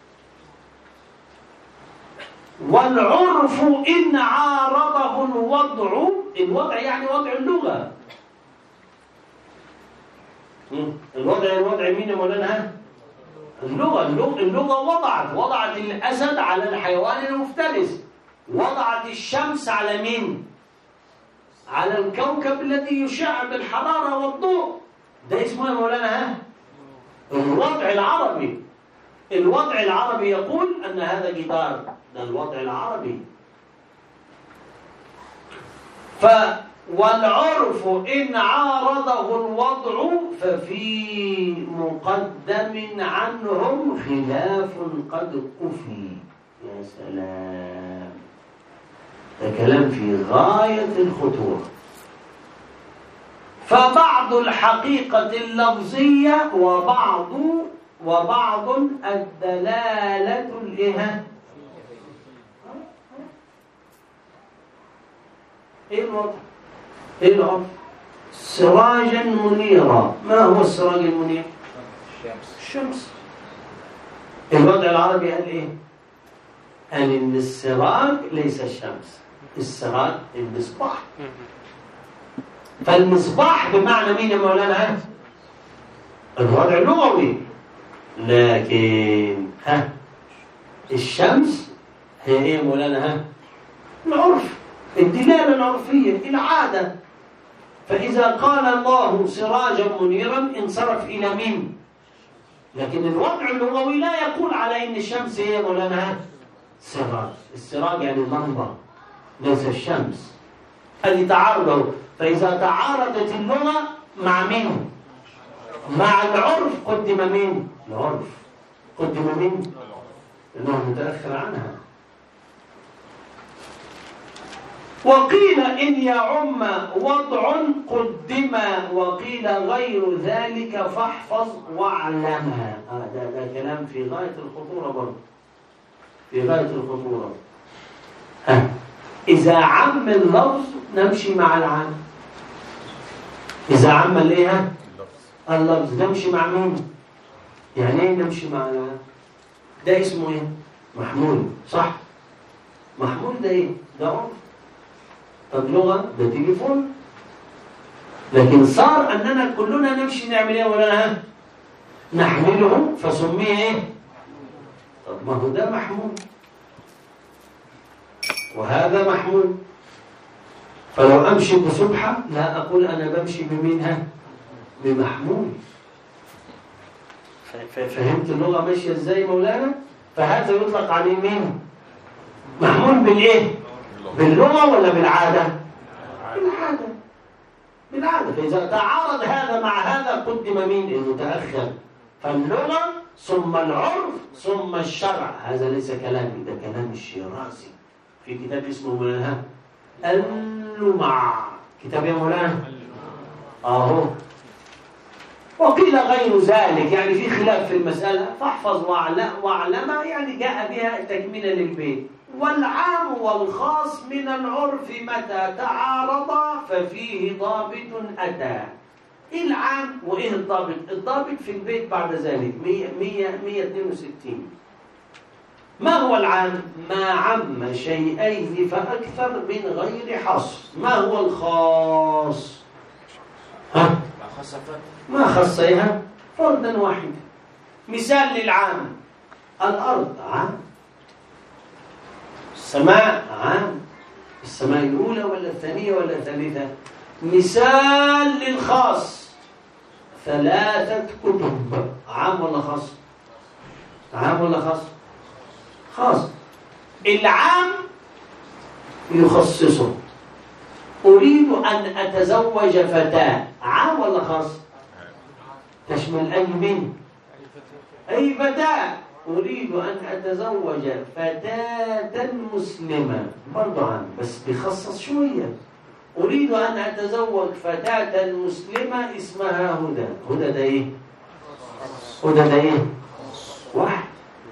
والعرف إن عارضه الوضع، الوضع يعني وضع اللغة. الوضع الوضع مين يا مولانا؟ اللغة اللغة وضعت وضعت الأسد على الحيوان المفترس، وضعت الشمس على مين؟ على الكوكب الذي يشع بالحرارة والضوء. ده اسمه يا مولانا ها؟ الوضع العربي. الوضع العربي يقول أن هذا جدار، ده الوضع العربي. ف والعرف إن عارضه الوضع ففي مقدم عنهم خلاف قد قفي. يا سلام، ده كلام في غاية الخطورة. فبعض الحقيقة اللفظية وبعض وبعض الدلالة الإيه؟ إيه الوضع؟ إيه العرف؟ سراجا منيرا. ما هو السراج المنير؟ الشمس. الشمس. الوضع العربي قال إيه؟ قال إن السراج ليس الشمس، السراج المصباح. فالمصباح بمعنى مين يا مولانا؟ الوضع اللغوي. لكن ها الشمس هي ايه يا مولانا؟ ها العرف، الدلاله العرفيه، العاده. فاذا قال الله سراجا منيرا انصرف الى مين؟ لكن الوضع اللغوي لا يقول على ان الشمس هي يا مولانا سراج. السراج يعني المنبر ليس الشمس. هذه تعارضه. فاذا تعارضت اللغه مع مين؟ مع العرف قدم مين؟ العرف. قدم مين؟ لأنه متأخر عنها. وقيل إن يعم وضع قدم، وقيل غير ذلك فاحفظ واعلمها. آه ده, ده كلام في غاية الخطورة برضه، في غاية الخطورة. ها إذا عم اللفظ نمشي مع العام. إذا عم الإيه؟ اللفظ نمشي مع مين؟ يعني ايه نمشي مع العام؟ ده اسمه ايه؟ محمول، صح؟ محمول ده ايه؟ ده عرف. طب لغة ده تليفون. لكن صار اننا كلنا نمشي نعمل ايه ولا ها؟ نحمله فسميه ايه؟ طب ما هو ده محمول وهذا محمول. فلو امشي بسبحة لا اقول انا بمشي بمينها؟ بمحمول. فهمت اللغة ماشية ازاي مولانا؟ فهذا يطلق عليه مين؟ محمول بالايه؟ باللغة ولا بالعادة؟ بالعادة. بالعادة. فإذا تعارض هذا مع هذا قدم مين؟ المتأخر. فاللغة ثم العرف ثم الشرع. هذا ليس كلامي، ده كلام الشيرازي في كتاب اسمه مولانا اللمع. كتاب يا مولانا اهو. وقيل غير ذلك، يعني في خلاف في المسألة. فاحفظ واعلم يعني جاء بها تكميلا للبيت. والعام والخاص من العرف متى تعارضا ففيه ضابط أتى. إيه العام وإيه الضابط؟ الضابط في البيت بعد ذلك مئة واثنين وستين. ما هو العام؟ ما عم شيئين فأكثر من غير حصر. ما هو الخاص؟ ها؟ ما خص فرد. ما خصيها فردا واحدا. مثال للعام: الأرض عام، السماء عام. السماء الأولى ولا الثانية ولا الثالثة؟ مثال للخاص: ثلاثة كتب. عام ولا خاص؟ عام ولا خاص؟ خاص. العام يخصصه: أريد أن أتزوج فتاة. عام ولا خاص؟ تشمل أي من؟ أي فتاة. أريد أن أتزوج فتاة مسلمة، برضو عام بس بيخصص شوية. أريد أن أتزوج فتاة مسلمة اسمها هدى. هدى ده إيه؟ هدى ده إيه؟ واحد.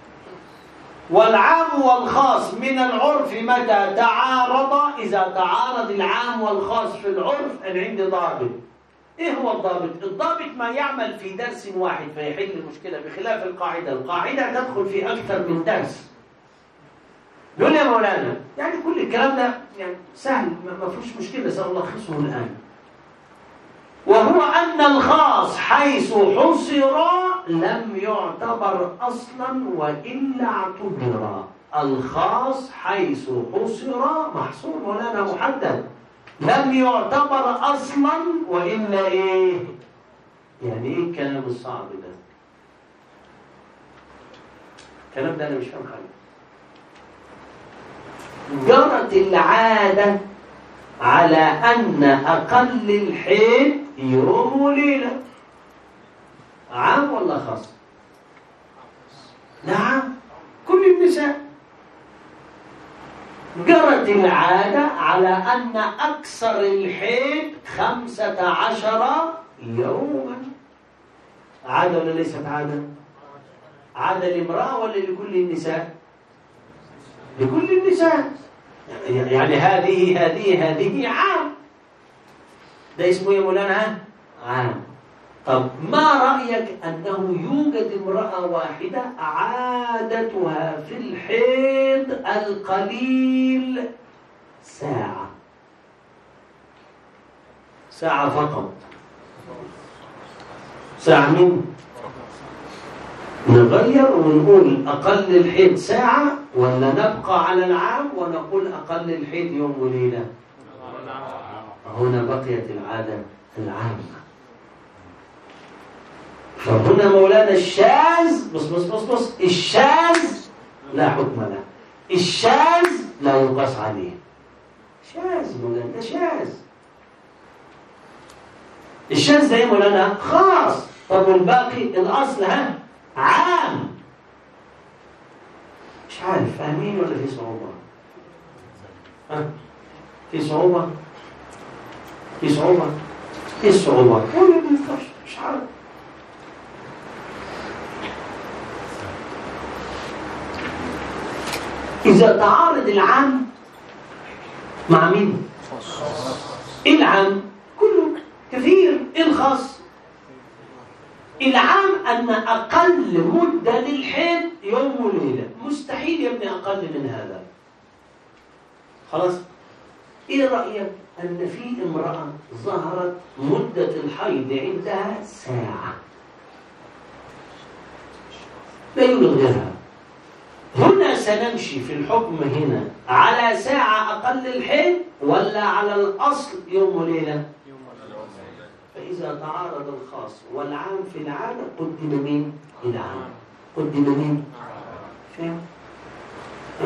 والعام والخاص من العرف متى تعارض. إذا تعارض العام والخاص في العرف أنا عندي ضابط. إيه هو الضابط؟ الضابط ما يعمل في درس واحد فيحل المشكلة، بخلاف القاعدة. القاعدة تدخل في أكثر من درس. نقول يا مولانا يعني كل الكلام ده يعني سهل، ما فيهوش مشكلة، سألخصه الآن. وهو أن الخاص حيث حصر لم يعتبر أصلا وإلا اعتبر. الخاص حيث حصر محصور مولانا محدد، لم يعتبر أصلا وإلا إيه؟ يعني إيه الكلام الصعب ده؟ الكلام ده أنا مش فاهم حاجة. جرت العادة على أن أقل الحيض يوم وليلة. عام ولا خاص؟ نعم، كل النساء. جرت العادة على أن أكثر الحيض خمسة عشر يوما. عادة ولا ليست عادة؟ عادة لامرأة ولا لكل النساء؟ لكل النساء. يعني هذه هذه هذه عام. ده اسمه يا مولانا عام. طب ما رأيك أنه يوجد امرأة واحدة عادتها في الحيض القليل ساعة ساعة فقط؟ ساعة من؟ نغير ونقول أقل الحيض ساعة، ولا نبقى على العام ونقول أقل الحيض يوم وليلة؟ هنا بقيت العادة العامة. فهنا مولانا الشاذ، بص بص بص بص الشاذ لا حكم له. الشاذ لا يقاس عليه. شاذ مولانا، ده شاذ. الشاذ ده مولانا خاص. طب والباقي الأصل ها عام. مش عارف فاهمين ولا في صعوبة؟ ها؟ في صعوبة؟ في صعوبة؟ ايه الصعوبة؟ ولا بينفعش، مش عارف. إذا تعارض العام مع مين؟ إيه العام؟ كله كثير. إيه الخاص؟ العام أن أقل مدة للحيض يوم وليلة. مستحيل يا ابني أقل من هذا. خلاص؟ إيه رأيك أن في امرأة ظهرت مدة الحيض عندها ساعة، لا يوجد غيرها؟ هنا سنمشي في الحكم هنا على ساعة أقل الحيض ولا على الأصل يوم وليلة؟ فإذا تعارض الخاص والعام في العادة قدم مين؟ العام. قدم مين؟ فهم؟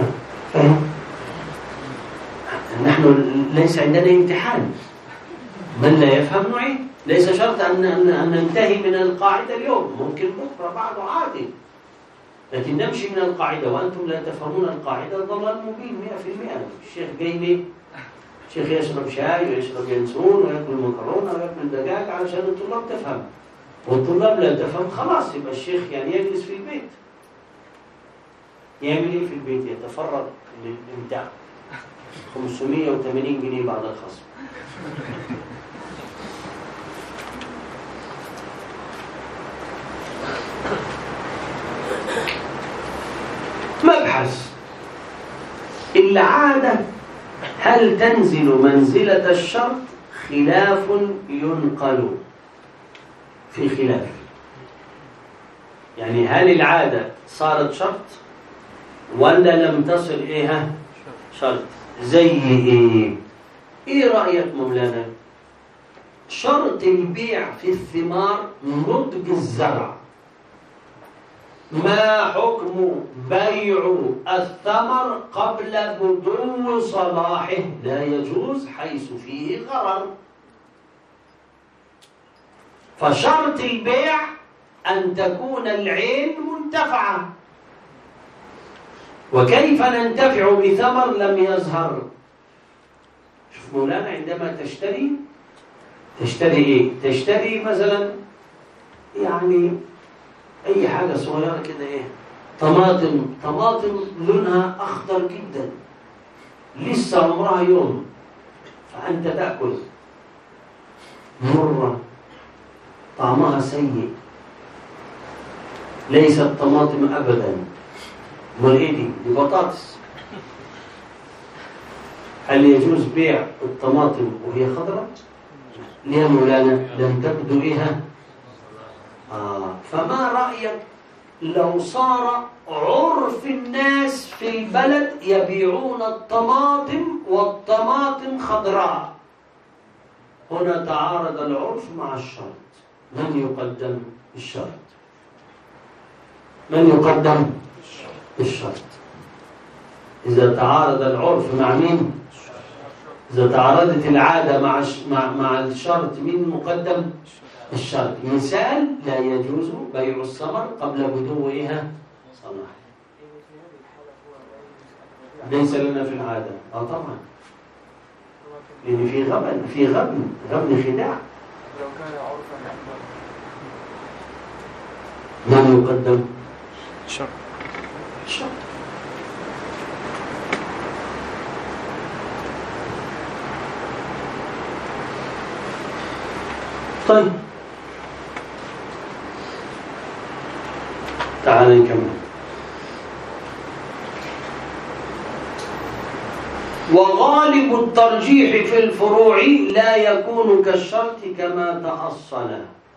فهم؟ نحن ليس عندنا امتحان، من لا يفهم نعيد. ليس شرط أن أن ننتهي من القاعدة اليوم، ممكن بكرة بعده عادي، لكن نمشي من القاعدة وأنتم لا تفهمون القاعدة ضلال مبين مئة في المئة. الشيخ جاي لي، الشيخ يشرب شاي ويشرب ينسون ويأكل مكرونة ويأكل دجاج علشان الطلاب تفهم، والطلاب لا تفهم خلاص يبقى الشيخ يعني يجلس في البيت. يعمل ايه في البيت؟ يتفرغ للإمتاع. خمسمائة وثمانين جنيه بعد الخصم. مبحث العادة هل تنزل منزلة الشرط؟ خلاف ينقل في خلاف. يعني هل العادة صارت شرط ولا لم تصل إيه شرط؟ زي إيه؟ إيه رأيك مولانا؟ شرط البيع في الثمار نضج الزرع، ما حكم بيع الثمر قبل بدو صلاحه؟ لا يجوز حيث فيه غرر. فشرط البيع أن تكون العين منتفعة، وكيف ننتفع بثمر لم يظهر؟ شوف مولانا، عندما تشتري تشتري إيه؟ تشتري مثلا يعني أي حاجة صغيرة كده، إيه؟ طماطم طماطم لونها أخضر جدا لسه عمرها يوم، فأنت تأكل مرة طعمها سيء، ليست طماطم أبدا. امال إيه دي؟ دي بطاطس. هل يجوز بيع الطماطم وهي خضراء؟ ليه يا مولانا؟ لم تبدو إيها. آه. فما رأيك لو صار عرف الناس في البلد يبيعون الطماطم والطماطم خضراء؟ هنا تعارض العرف مع الشرط. من يقدم؟ الشرط. من يقدم؟ الشرط. إذا تعارض العرف مع مين؟ إذا تعارضت العادة مع مع مع الشرط، مين مقدم؟ الشرط. مثال: لا يجوز بيع الثمر قبل بدوها صلاح. ليس لنا في العادة. اه طبعا، لأن في غبن، في غبن غبن خداع. لو كان عرفا من يقدم؟ الشرط. الشرط. طيب تعال نكمل. وغالب الترجيح في الفروع لا يكون كالشرط كما تأصل.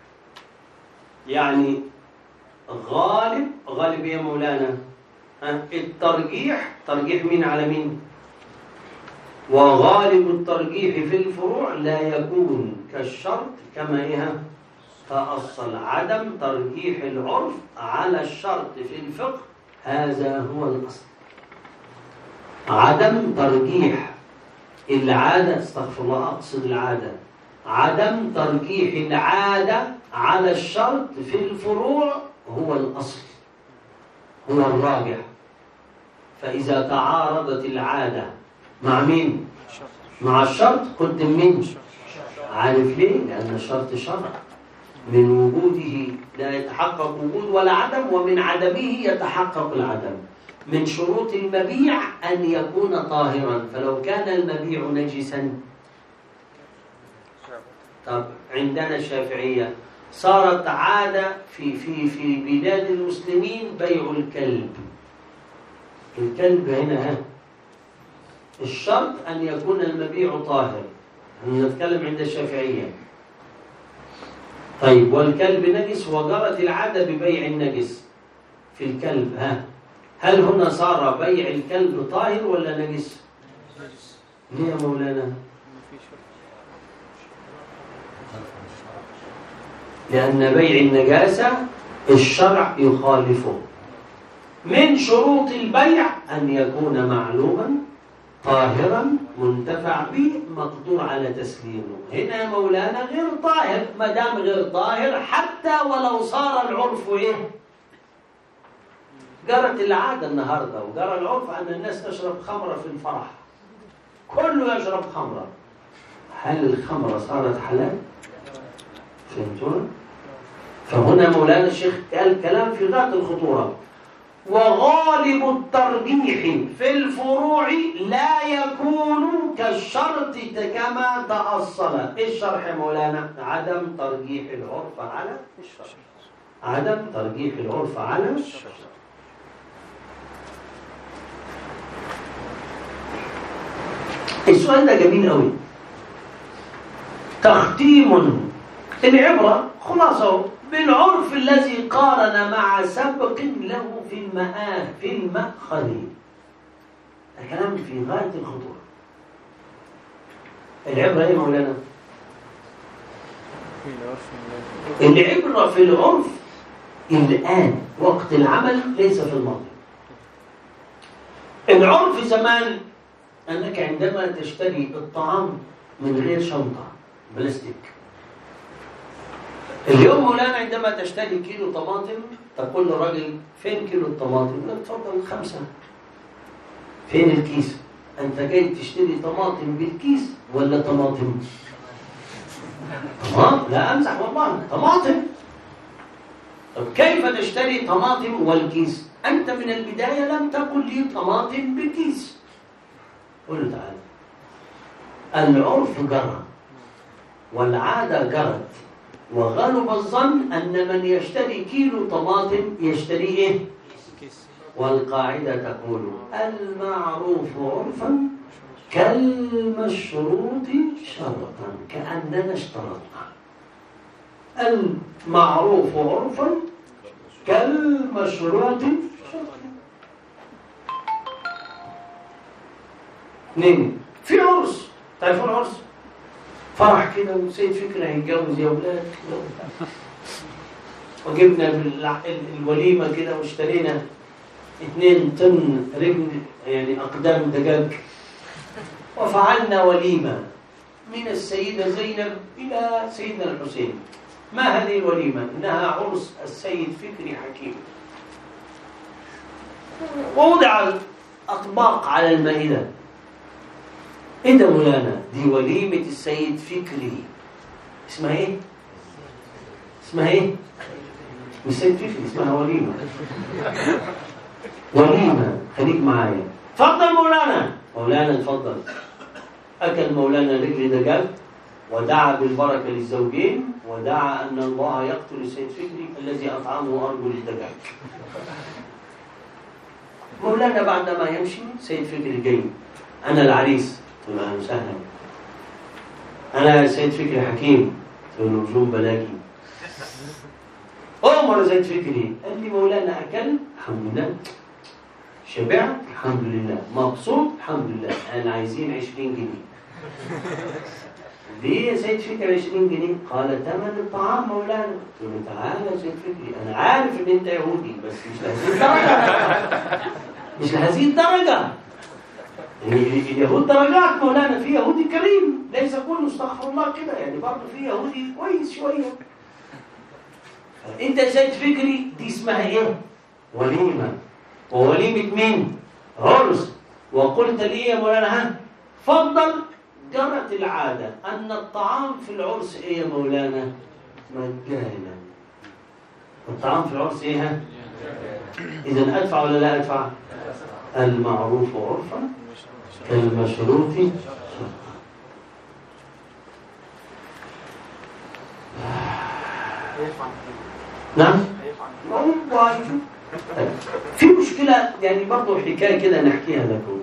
يعني غالب غالب يا مولانا الترجيح، ترجيح مين على مين؟ وغالب الترجيح في الفروع لا يكون كالشرط كما إيه تأصل. عدم ترجيح العرف على الشرط في الفقه هذا هو الأصل. عدم ترجيح العادة، استغفر الله أقصد العادة، عدم ترجيح العادة على الشرط في الفروع هو الأصل، هو الراجح. فإذا تعارضت العادة مع مين؟ مع الشرط، قدم مين؟ عارف ليه؟ لأن الشرط شرع، من وجوده لا يتحقق وجود ولا عدم، ومن عدمه يتحقق العدم. من شروط المبيع أن يكون طاهرا، فلو كان المبيع نجسا. طب عندنا الشافعية صارت عادة في في في بلاد المسلمين بيع الكلب. الكلب هنا ها الشرط أن يكون المبيع طاهر، نتكلم عند الشافعية. طيب والكلب نجس وجرت العادة ببيع النجس في الكلب، ها هل هنا صار بيع الكلب طاهر ولا نجس؟ ليه يا مولانا؟ لأن بيع النجاسة الشرع يخالفه. من شروط البيع أن يكون معلوما طاهرا منتفع به مقدور على تسليمه. هنا يا مولانا غير طاهر، ما دام غير طاهر حتى ولو صار العرف ايه؟ جرت العاده النهارده وجرى العرف ان الناس تشرب خمره في الفرح، كله يشرب خمره. هل الخمره صارت حلال؟ فهمتونا؟ فهنا مولانا الشيخ قال كلام في غاية الخطورة. وغالب الترجيح في الفروع لا يكون كالشرط كما تأصل. ايش الشرح يا مولانا؟ عدم ترجيح العرف على الشرط. عدم ترجيح العرف على الشرط. السؤال ده جميل قوي. تختيم العبرة خلاصه بالعرف الذي قارن مع سبق له في المآه في المأخذ. الكلام في غاية الخطورة. العبرة ايه مولانا؟ العبرة في العرف الآن وقت العمل ليس في الماضي. العرف زمان أنك عندما تشتري الطعام من غير شنطة بلاستيك. اليوم مولانا عندما تشتري كيلو طماطم تقول للراجل فين كيلو الطماطم؟ لا تفضل خمسة. فين الكيس؟ أنت جاي تشتري طماطم بالكيس ولا طماطم؟ طماطم؟ لا أمزح والله طماطم. طب كيف تشتري طماطم والكيس؟ أنت من البداية لم تقل لي طماطم بالكيس. قل له تعالى، العرف جرى والعادة جرت، وغلب الظن أن من يشتري كيلو طماطم يشتري إيه؟ والقاعدة تقول المعروف عرفا كالمشروط شرطا، كأننا اشترطنا. المعروف عرفا كالمشروط شرطا. اثنين، في عرس، تعرفون العرس؟ فرح كده وسيد فكري هيتجوز يا ولاد كده، وجبنا الوليمه كده واشترينا اثنين طن رجل يعني اقدام دجاج، وفعلنا وليمه من السيده زينب الى سيدنا الحسين. ما هذه الوليمه؟ انها عرس السيد فكري حكيم. ووضع الاطباق على المائده. ايه ده مولانا؟ دي وليمة السيد فكري. اسمها ايه؟ اسمها ايه؟ مش سيد فكري، اسمها وليمة. وليمة، خليك معايا. تفضل مولانا. مولانا تفضل. أكل مولانا رجل دجاج ودعا بالبركة للزوجين، ودعا أن الله يقتل السيد فكري الذي أطعمه أرجل الدجاج. مولانا بعدما يمشي سيد فكري جاي، أنا العريس. أهلا وسهلا. أنا سيد فكري حكيم. قلت له نجوم بلاقي. أمر سيد فكري قال لي مولانا أكل الحمد لله، شبعت الحمد لله، مبسوط الحمد لله، أنا عايزين عشرين جنيه. ليه يا سيد فكري عشرين جنيه؟ قال ثمن الطعام مولانا. قلت له تعالى يا سيد فكري، أنا عارف إن أنت يهودي بس مش لهذه الدرجة. مش لهذه الدرجة. اليهود درجات مولانا، في يهودي كريم ليس كله استغفر الله كده، يعني برضه في يهودي كويس شويه. انت سيد فكري دي اسمها ايه؟ وليمه. ووليمه مين؟ عرس. وقلت لي يا مولانا ها فضل. جرت العاده ان الطعام في العرس ايه يا مولانا؟ مجانا. الطعام في العرس ايه ها؟ اذا ادفع ولا لا ادفع؟ المعروف عرفا كالمشروط شرطا. نعم. في مشكلة يعني برضو حكاية كده نحكيها لكم.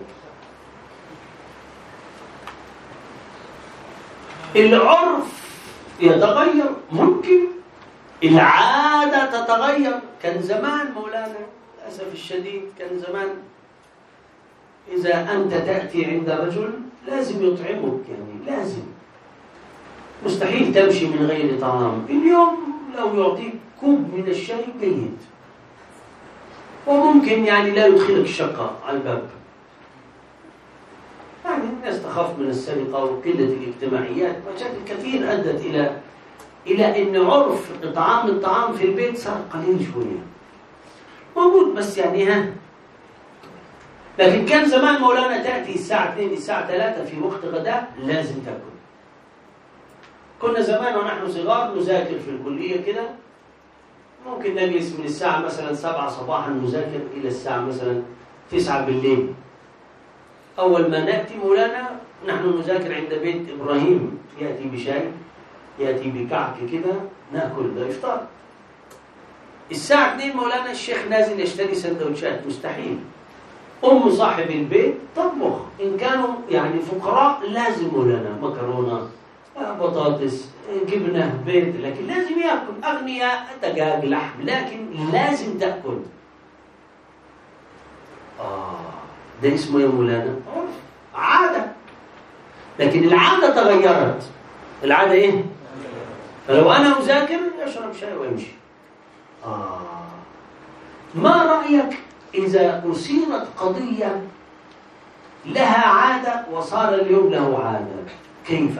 العرف يتغير، ممكن العادة تتغير. كان زمان مولانا للأسف الشديد كان زمان إذا أنت تأتي عند رجل لازم يطعمك، يعني لازم، مستحيل تمشي من غير طعام. اليوم لو يعطيك كوب من الشاي جيد، وممكن يعني لا يدخلك الشقة على الباب، يعني الناس تخاف من السرقة وقلة الاجتماعيات، مشاكل كثير أدت إلى إلى أن عرف إطعام الطعام في البيت صار قليل شوية، موجود بس يعني ها. لكن كان زمان مولانا تأتي الساعة اثنين الساعة ثلاثة في وقت غداء لازم تأكل. كنا زمان ونحن صغار نذاكر في الكلية كده، ممكن نجلس من الساعة مثلا سبعة صباحا نذاكر إلى الساعة مثلا تسعة بالليل. أول ما نأتي مولانا نحن نذاكر عند بيت إبراهيم، يأتي بشاي يأتي بكعك كده نأكل، ده إفطار. الساعة اثنين مولانا الشيخ نازل يشتري سندوتشات، مستحيل. أم صاحب البيت تطبخ، إن كانوا يعني فقراء لازم مولانا مكرونة بطاطس جبنة بيض، لكن لازم يأكل. أغنياء دجاج لحم، لكن لازم تأكل. آه ده اسمه يا مولانا عادة، لكن العادة تغيرت. العادة إيه؟ فلو أنا أذاكر أشرب شاي وأمشي. آه ما رأيك إذا أصيرت قضية لها عادة وصار اليوم له عادة؟ كيف؟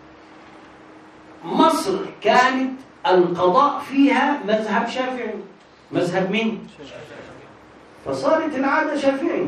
مصر كانت القضاء فيها مذهب شافعي، مذهب مين؟ فصارت العادة شافعي،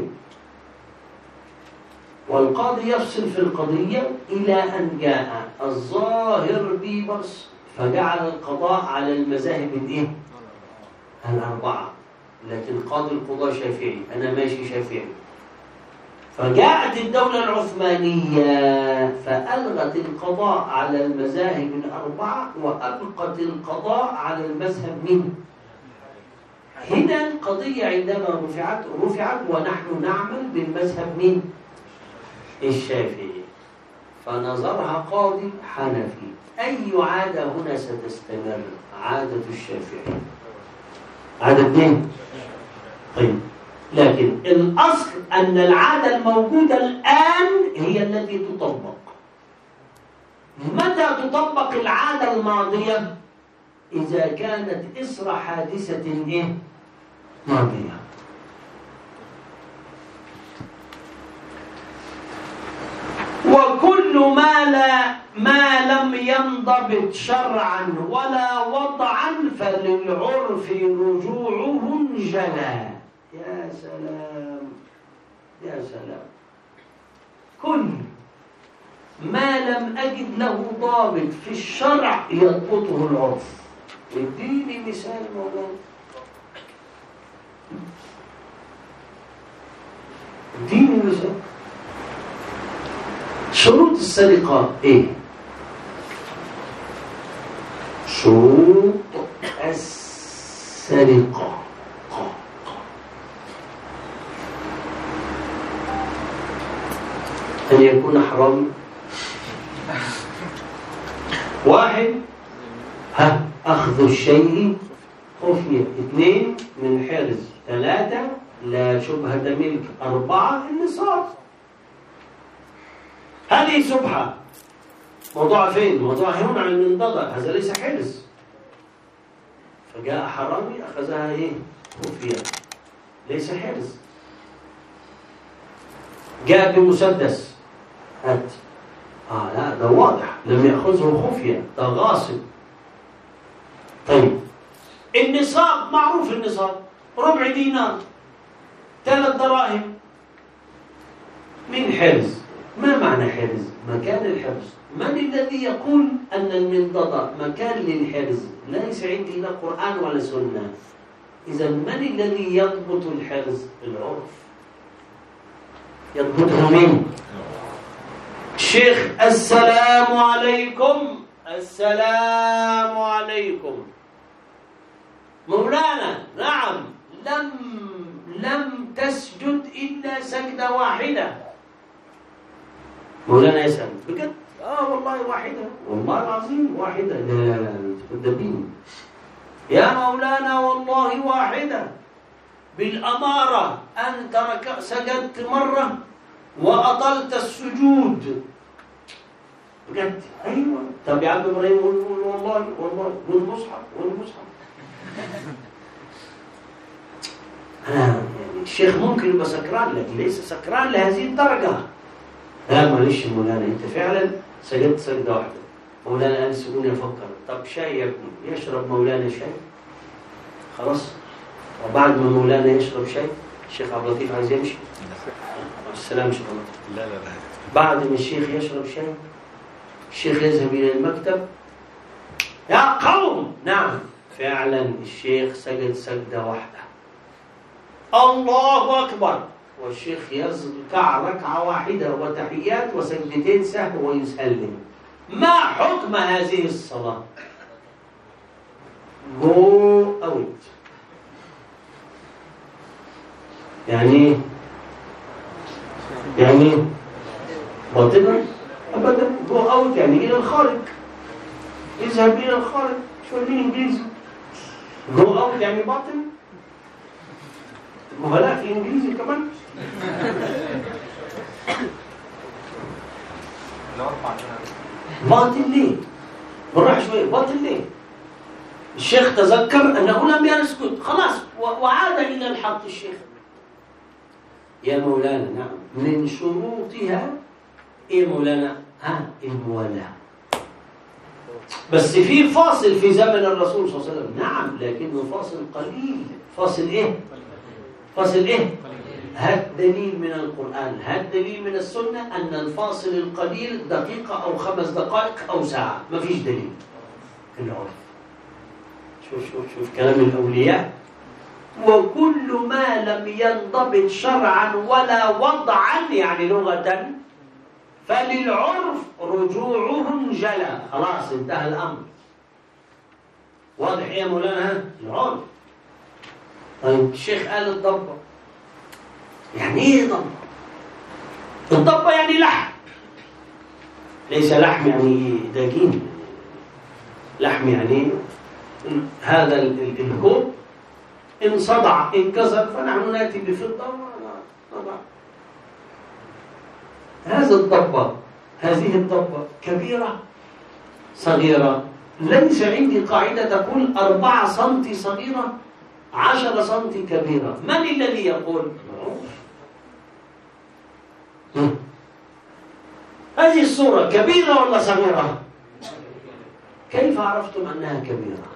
والقاضي يفصل في القضية إلى أن جاء الظاهر بيبرس فجعل القضاء على المذاهب الإيه؟ الأربعة، لكن قاضي القضاء شافعي، أنا ماشي شافعي. فجاءت الدولة العثمانية فألغت القضاء على المذاهب الأربعة وأبقت القضاء على المذهب مين؟ هنا القضية عندما رفعت رفعت ونحن نعمل بالمذهب مين؟ الشافعي. فنظرها قاضي حنفي، أي عادة هنا ستستمر؟ عادة الشافعي، عادة مين؟ طيب، لكن الأصل أن العادة الموجودة الآن هي التي تطبق. متى تطبق العادة الماضية؟ إذا كانت إثر حادثة إيه؟ ماضية. وكل ما لا ما لم ينضبط شرعا ولا وضعا فللعرف رجوعه انجلى. يا سلام يا سلام. كل ما لم أجد له ضابط في الشرع يضبطه العرف. اديني مثال مولانا، اديني مثال. شروط السرقة ايه؟ شروط السرقة أن يكون حرامي. واحد، ها أخذ الشيء خفية. اثنين، من حرز. ثلاثة، لا شبهة ملك. أربعة، النصاب. هذه سبحة. موضوع فين؟ موضوع هنا عن المنضدة، هذا ليس حرز. فجاء حرامي أخذها إيه؟ خفية، ليس حرز. جاء بمسدس، هات. آه لا، ده واضح، لم يأخذه خفية، ده غاصب. طيب، النصاب معروف، النصاب ربع دينار، ثلاث دراهم. من حرز؟ ما معنى حرز؟ مكان الحرز. من الذي يقول أن المنضدة مكان للحرز؟ ليس عندي لا قرآن ولا سنة. إذا من الذي يضبط الحرز؟ العرف. يضبطه مين؟ شيخ السلام عليكم. السلام عليكم مولانا. نعم، لم لم تسجد إلا سجدة واحدة. مولانا يسأل بجد؟ آه والله واحدة، والله العظيم واحدة. لا لا لا تكذبين يا مولانا، والله واحدة. بالأمارة أنت رك... سجدت مرة وأطلت السجود. بجد؟ أيوة. طب يا عبد إبراهيم قول والله والله والمصحف والمصحف. أنا يعني الشيخ ممكن يبقى سكران، لكن ليس سكران لهذه الدرجة. لا معلش مولانا أنت فعلا سجدت سجدة واحدة. مولانا قال سيبوني أفكر. طب شاي يا ابني، يشرب مولانا شاي؟ خلاص. وبعد ما مولانا يشرب شاي الشيخ عبد اللطيف عايز يمشي. السلام شيخ عبد اللطيف. لا لا لا. بعد ما الشيخ يشرب شاي الشيخ يذهب إلى المكتب. يا قوم، نعم فعلا الشيخ سجد سجدة واحدة. الله أكبر. والشيخ يركع ركعة واحدة وتحيات وسجدتين سهو ويسلم. ما حكم هذه الصلاة؟ جو أوت. يعني يعني باطلا أبدا. جو أوت يعني إلى الخارج، اذهب إلى الخارج. شو الإنجليزي؟ جو أوت يعني باطل. مهلاء في الإنجليزي كمان. باطل ليه؟ بالراحة شوية. باطل ليه؟ الشيخ تذكر أنه لم يسكت خلاص وعاد إلى الحق. الشيخ يا مولانا نعم من شروطها إيه مولانا؟ ها الموالاة. بس في فاصل في زمن الرسول صلى الله عليه وسلم. نعم لكنه فاصل قليل. فاصل إيه؟ فاصل إيه؟ هات دليل من القرآن، هات دليل من السنة أن الفاصل القليل دقيقة أو خمس دقائق أو ساعة. ما فيش دليل في العرف. شوف شوف شوف كلام الأولياء. وكل ما لم ينضبط شرعا ولا وضعا يعني لغة فللعرف رجوعه انجلى. خلاص انتهى الأمر. واضح يا مولانا؟ العرف. طيب الشيخ قال الضبة. يعني ايه ضبة؟ الضبة يعني لحم. ليس لحم يعني داجين. لحم يعني هذا الكوب إن صدع انكسر فنحن نأتي بفضة ونضع. هذا الضبة، هذه الضبة كبيرة صغيرة. ليس عندي قاعدة تقول أربعة سنتي صغيرة عشرة سنتي كبيرة. من الذي يقول؟ هذه الصورة كبيرة ولا صغيرة؟ كيف عرفتم أنها كبيرة؟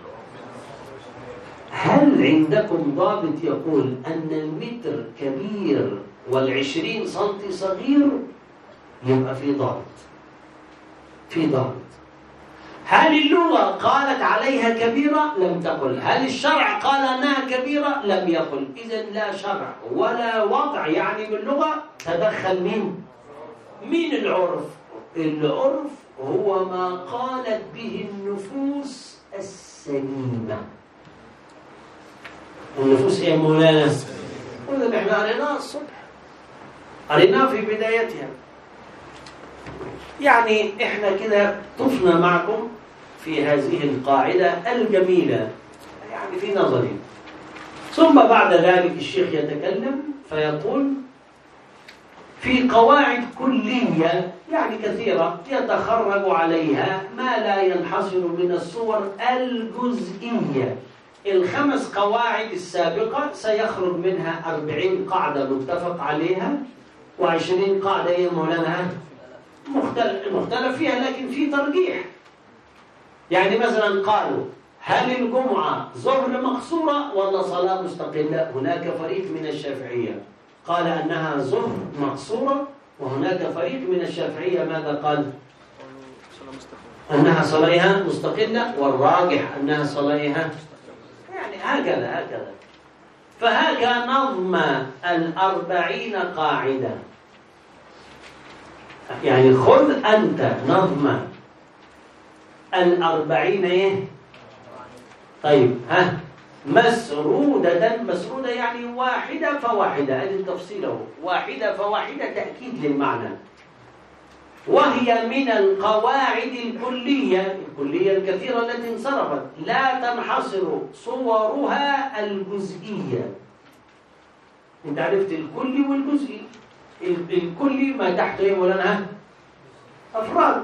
هل عندكم ضابط يقول أن المتر كبير والعشرين سنتي صغير؟ يبقى في ضابط. في ضابط. هل اللغة قالت عليها كبيرة؟ لم تقل. هل الشرع قال أنها كبيرة؟ لم يقل. إذن لا شرع ولا وضع. يعني باللغة تدخل مين؟ مين العرف؟ العرف هو ما قالت به النفوس السليمة. النفوس ايه مولانا؟ وإذا احنا قريناها الصبح، قريناها في بدايتها. يعني احنا كده طفنا معكم في هذه القاعدة الجميلة يعني في نظري. ثم بعد ذلك الشيخ يتكلم فيقول في قواعد كلية يعني كثيرة يتخرج عليها ما لا ينحصر من الصور الجزئية. الخمس قواعد السابقة سيخرج منها أربعين قاعدة متفق عليها وعشرين قاعدة هي مولانا مختلف فيها لكن في ترجيح. يعني مثلا قالوا هل الجمعة ظهر مقصورة ولا صلاة مستقلة؟ هناك فريق من الشافعية قال أنها ظهر مقصورة وهناك فريق من الشافعية ماذا قال؟ أنها صلاة مستقلة والراجح أنها صلاة يعني هكذا هكذا. فهكذا نظم الأربعين قاعدة. يعني خذ أنت نظم الأربعين إيه؟ طيب ها مسرودة. مسرودة يعني واحدة فواحدة. هذه التفصيل واحدة فواحدة تأكيد للمعنى. وهي من القواعد الكلية الكلية الكثيرة التي انصرفت لا تنحصر صورها الجزئية. انت عرفت الكلي والجزئي. الكلي ما تحت ايه مولانا؟ أفراد.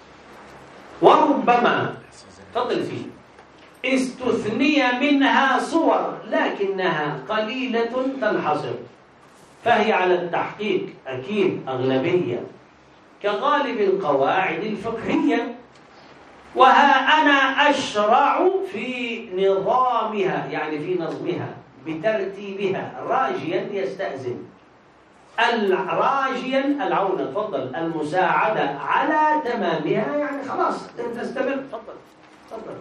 وربما فضل فيه استثني منها صور لكنها قليلة تنحصر. فهي على التحقيق أكيد أغلبية كغالب القواعد الفقهية. وها أنا أشرع في نظامها، يعني في نظمها بترتيبها، راجيا يستأذن، الراجيا العون، تفضل، المساعدة على تمامها، يعني خلاص تستمر، تفضل تفضل،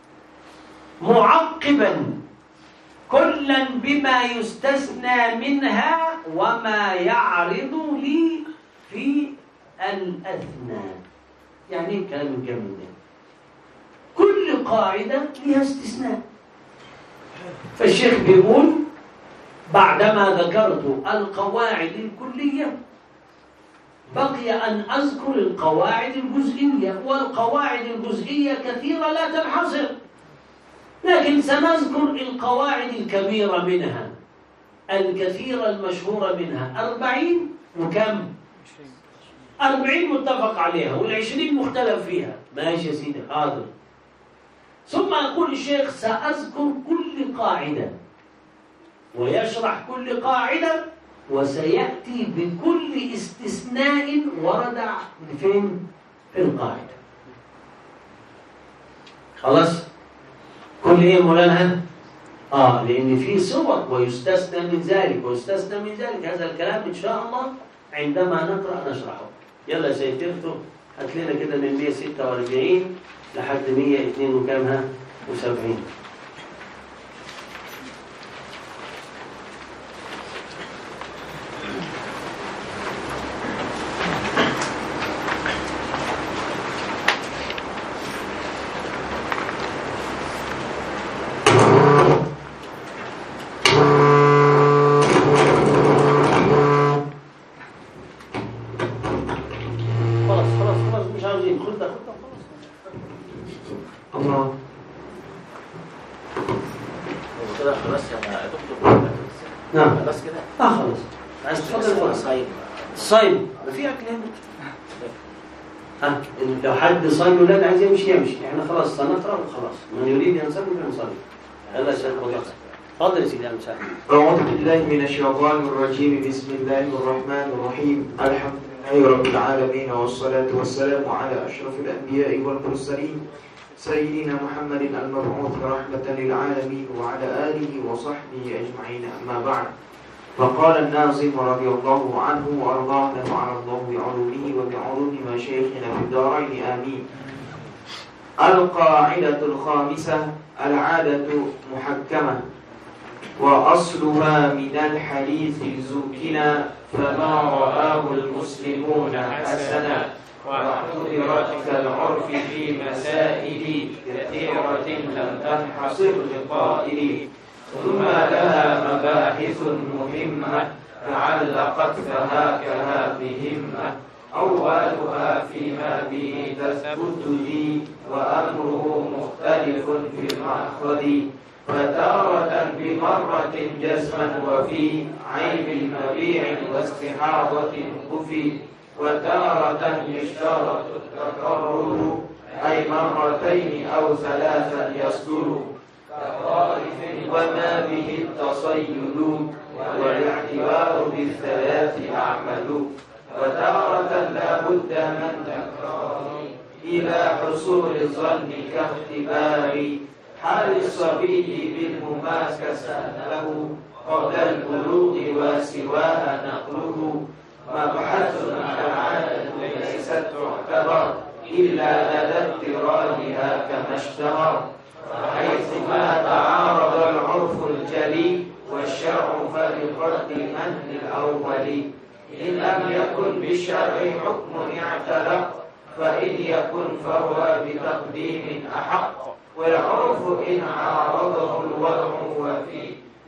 معقبا كلا بما يستثنى منها وما يعرض لي في الأثنى. يعني كلام جميل، كل قاعدة لها استثناء. فالشيخ بيقول بعدما ذكرت القواعد الكلية بقي أن أذكر القواعد الجزئية، والقواعد الجزئية كثيرة لا تنحصر، لكن سنذكر القواعد الكبيرة منها، الكثيرة المشهورة منها، أربعين وكم؟ أربعين متفق عليها والعشرين مختلف فيها. ماشي يا سيدي، حاضر. ثم يقول الشيخ سأذكر كل قاعدة ويشرح كل قاعدة، وسيأتي بكل استثناء ورد فين؟ في القاعدة. خلاص؟ كل ايه مولانا؟ اه لان في صور ويستثنى من ذلك ويستثنى من ذلك، هذا الكلام ان شاء الله عندما نقرأ نشرحه. يلا يا سيد تفتح، هات لنا كده من مئة وستة وأربعين لحد مئة واثنين وكامها وسبعين. نعم خلاص كده. اه خلاص. عايز تفضل صايم صايم ما في اكل هنا. ها لو حد صايم ولا عايز يمشي يمشي، احنا خلاص سنقرا وخلاص، من يريد ان يصلي فليصلي. يلا يا شيخ تفضل يا سيدي. أعوذ بالله من الشيطان الرجيم. بسم الله الرحمن الرحيم. الحمد لله رب العالمين، والصلاة والسلام على أشرف الأنبياء والمرسلين سيدنا محمد المبعوث رحمة للعالمين وعلى آله وصحبه أجمعين. أما بعد، فقال الناظم رضي الله عنه وأرضاه نفعنا الله بعلومه وبعلوم مشايخنا في الدارين آمين. القاعدة الخامسة: العادة محكمة، وأصلها من الحديث زكنا، فما رآه المسلمون حسنا، واعتبرت كالعرف في مسائل كثيرة لم تنحصر لقائل، ثم لها مباحث مهمة تعلقت فهاكها بهمة، أولها فيما به تثبت لي، وأمره مختلف في المأخذ، فتارة بمرة جزما وفي عيب المبيع واستحاضة كفي، وتارة يشترط التكرر أي مرتين أو ثلاثا يصدر، كطائف وما به التصيد، والاعتبار بالثلاث أعمل، وتارة لا بد من تكرار إلى حصول الظن كاختبار حال الصبي بالمماكسة له قبل البلوغ وسواها نقله، مبحث العادة ليست تعتبر إلا لدى اضطرارها كما اشتهر، فحيثما تعارض العرف الجلي والشرع فللرد من الأول، إن لم يكن بالشرع حكم اعتلق، فإن يكن فهو بتقديم أحق، والعرف إن عارضه الوضع وفي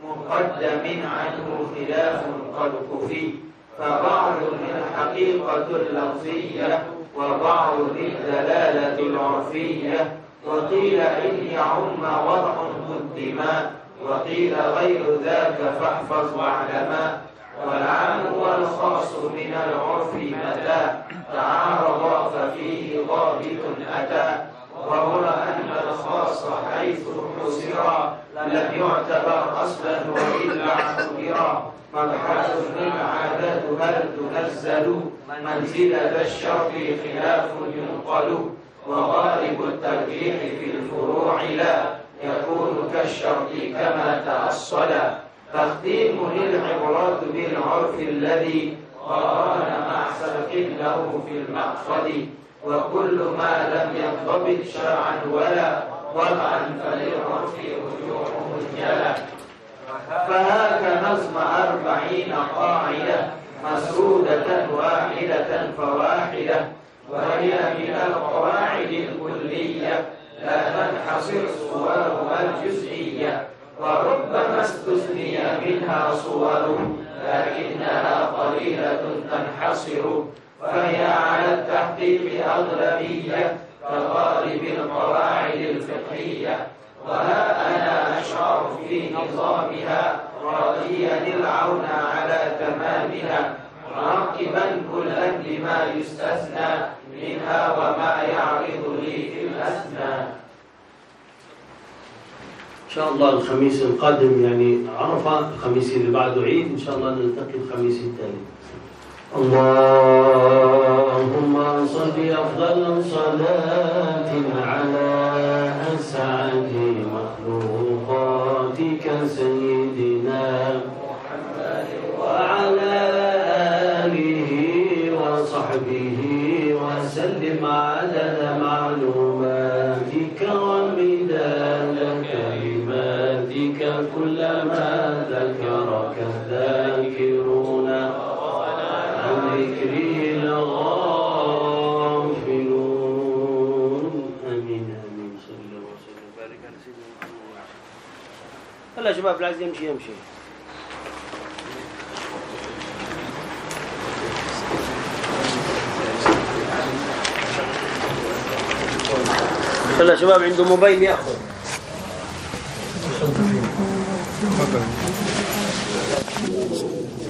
مقدم عنه خلاف قد كفي، فبعض الحقيقة اللفظية وبعض الدلالة العرفية، وقيل إن يعم وضع قدما، وقيل غير ذاك فاحفظ واعلما، والعام والخاص من العرف متى تعارض ففيه ضابط أتى، وهو أن الخاص حيث حصر لم يعتبر أصلا وإلا اعتبر مظاهرا مبحث العادات هل تنزل منزلة الشرط خلاف ينقل وغالب الترجيح في الفروع لا يكون كالشرط كما تأصل تختيم للعبرات بالعرف الذي قارن مع سبق له في المقصد وكل ما لم ينضبط شرعا ولا وضعا فللعرف رجوعه الجلا فهاك نظم أربعين قاعدة مسرودة واحدة فواحدة وهي من القواعد الكلية لا تنحصر صورها الجزئية وربما استثني منها صور لكنها قليلة تنحصر فهي على التحقيق أغلبية كغالب القواعد الفقهية وها أنا أشعر في نظامها راضيا العون على تمامها راقبا كلا لما يستثنى منها وما يعرض لي في الأثنى. إن شاء الله الخميس القادم يعني عرفة، الخميس اللي بعده عيد، إن شاء الله نلتقي الخميس التالي. اللهم صل أفضل صلاة على أسعد مخلوقاتك سيدنا محمد وعلى آله وصحبه وسلم عدد معلوماتك ومداد كلماتك كلما ذكرك الذاكرون عن ذكره الغافلون. آمين آمين. صلى الله وسلم وبارك على سيدنا محمد. هلا شباب العزيز يمشي يمشي. هلا شباب عنده موبايل ياخذ.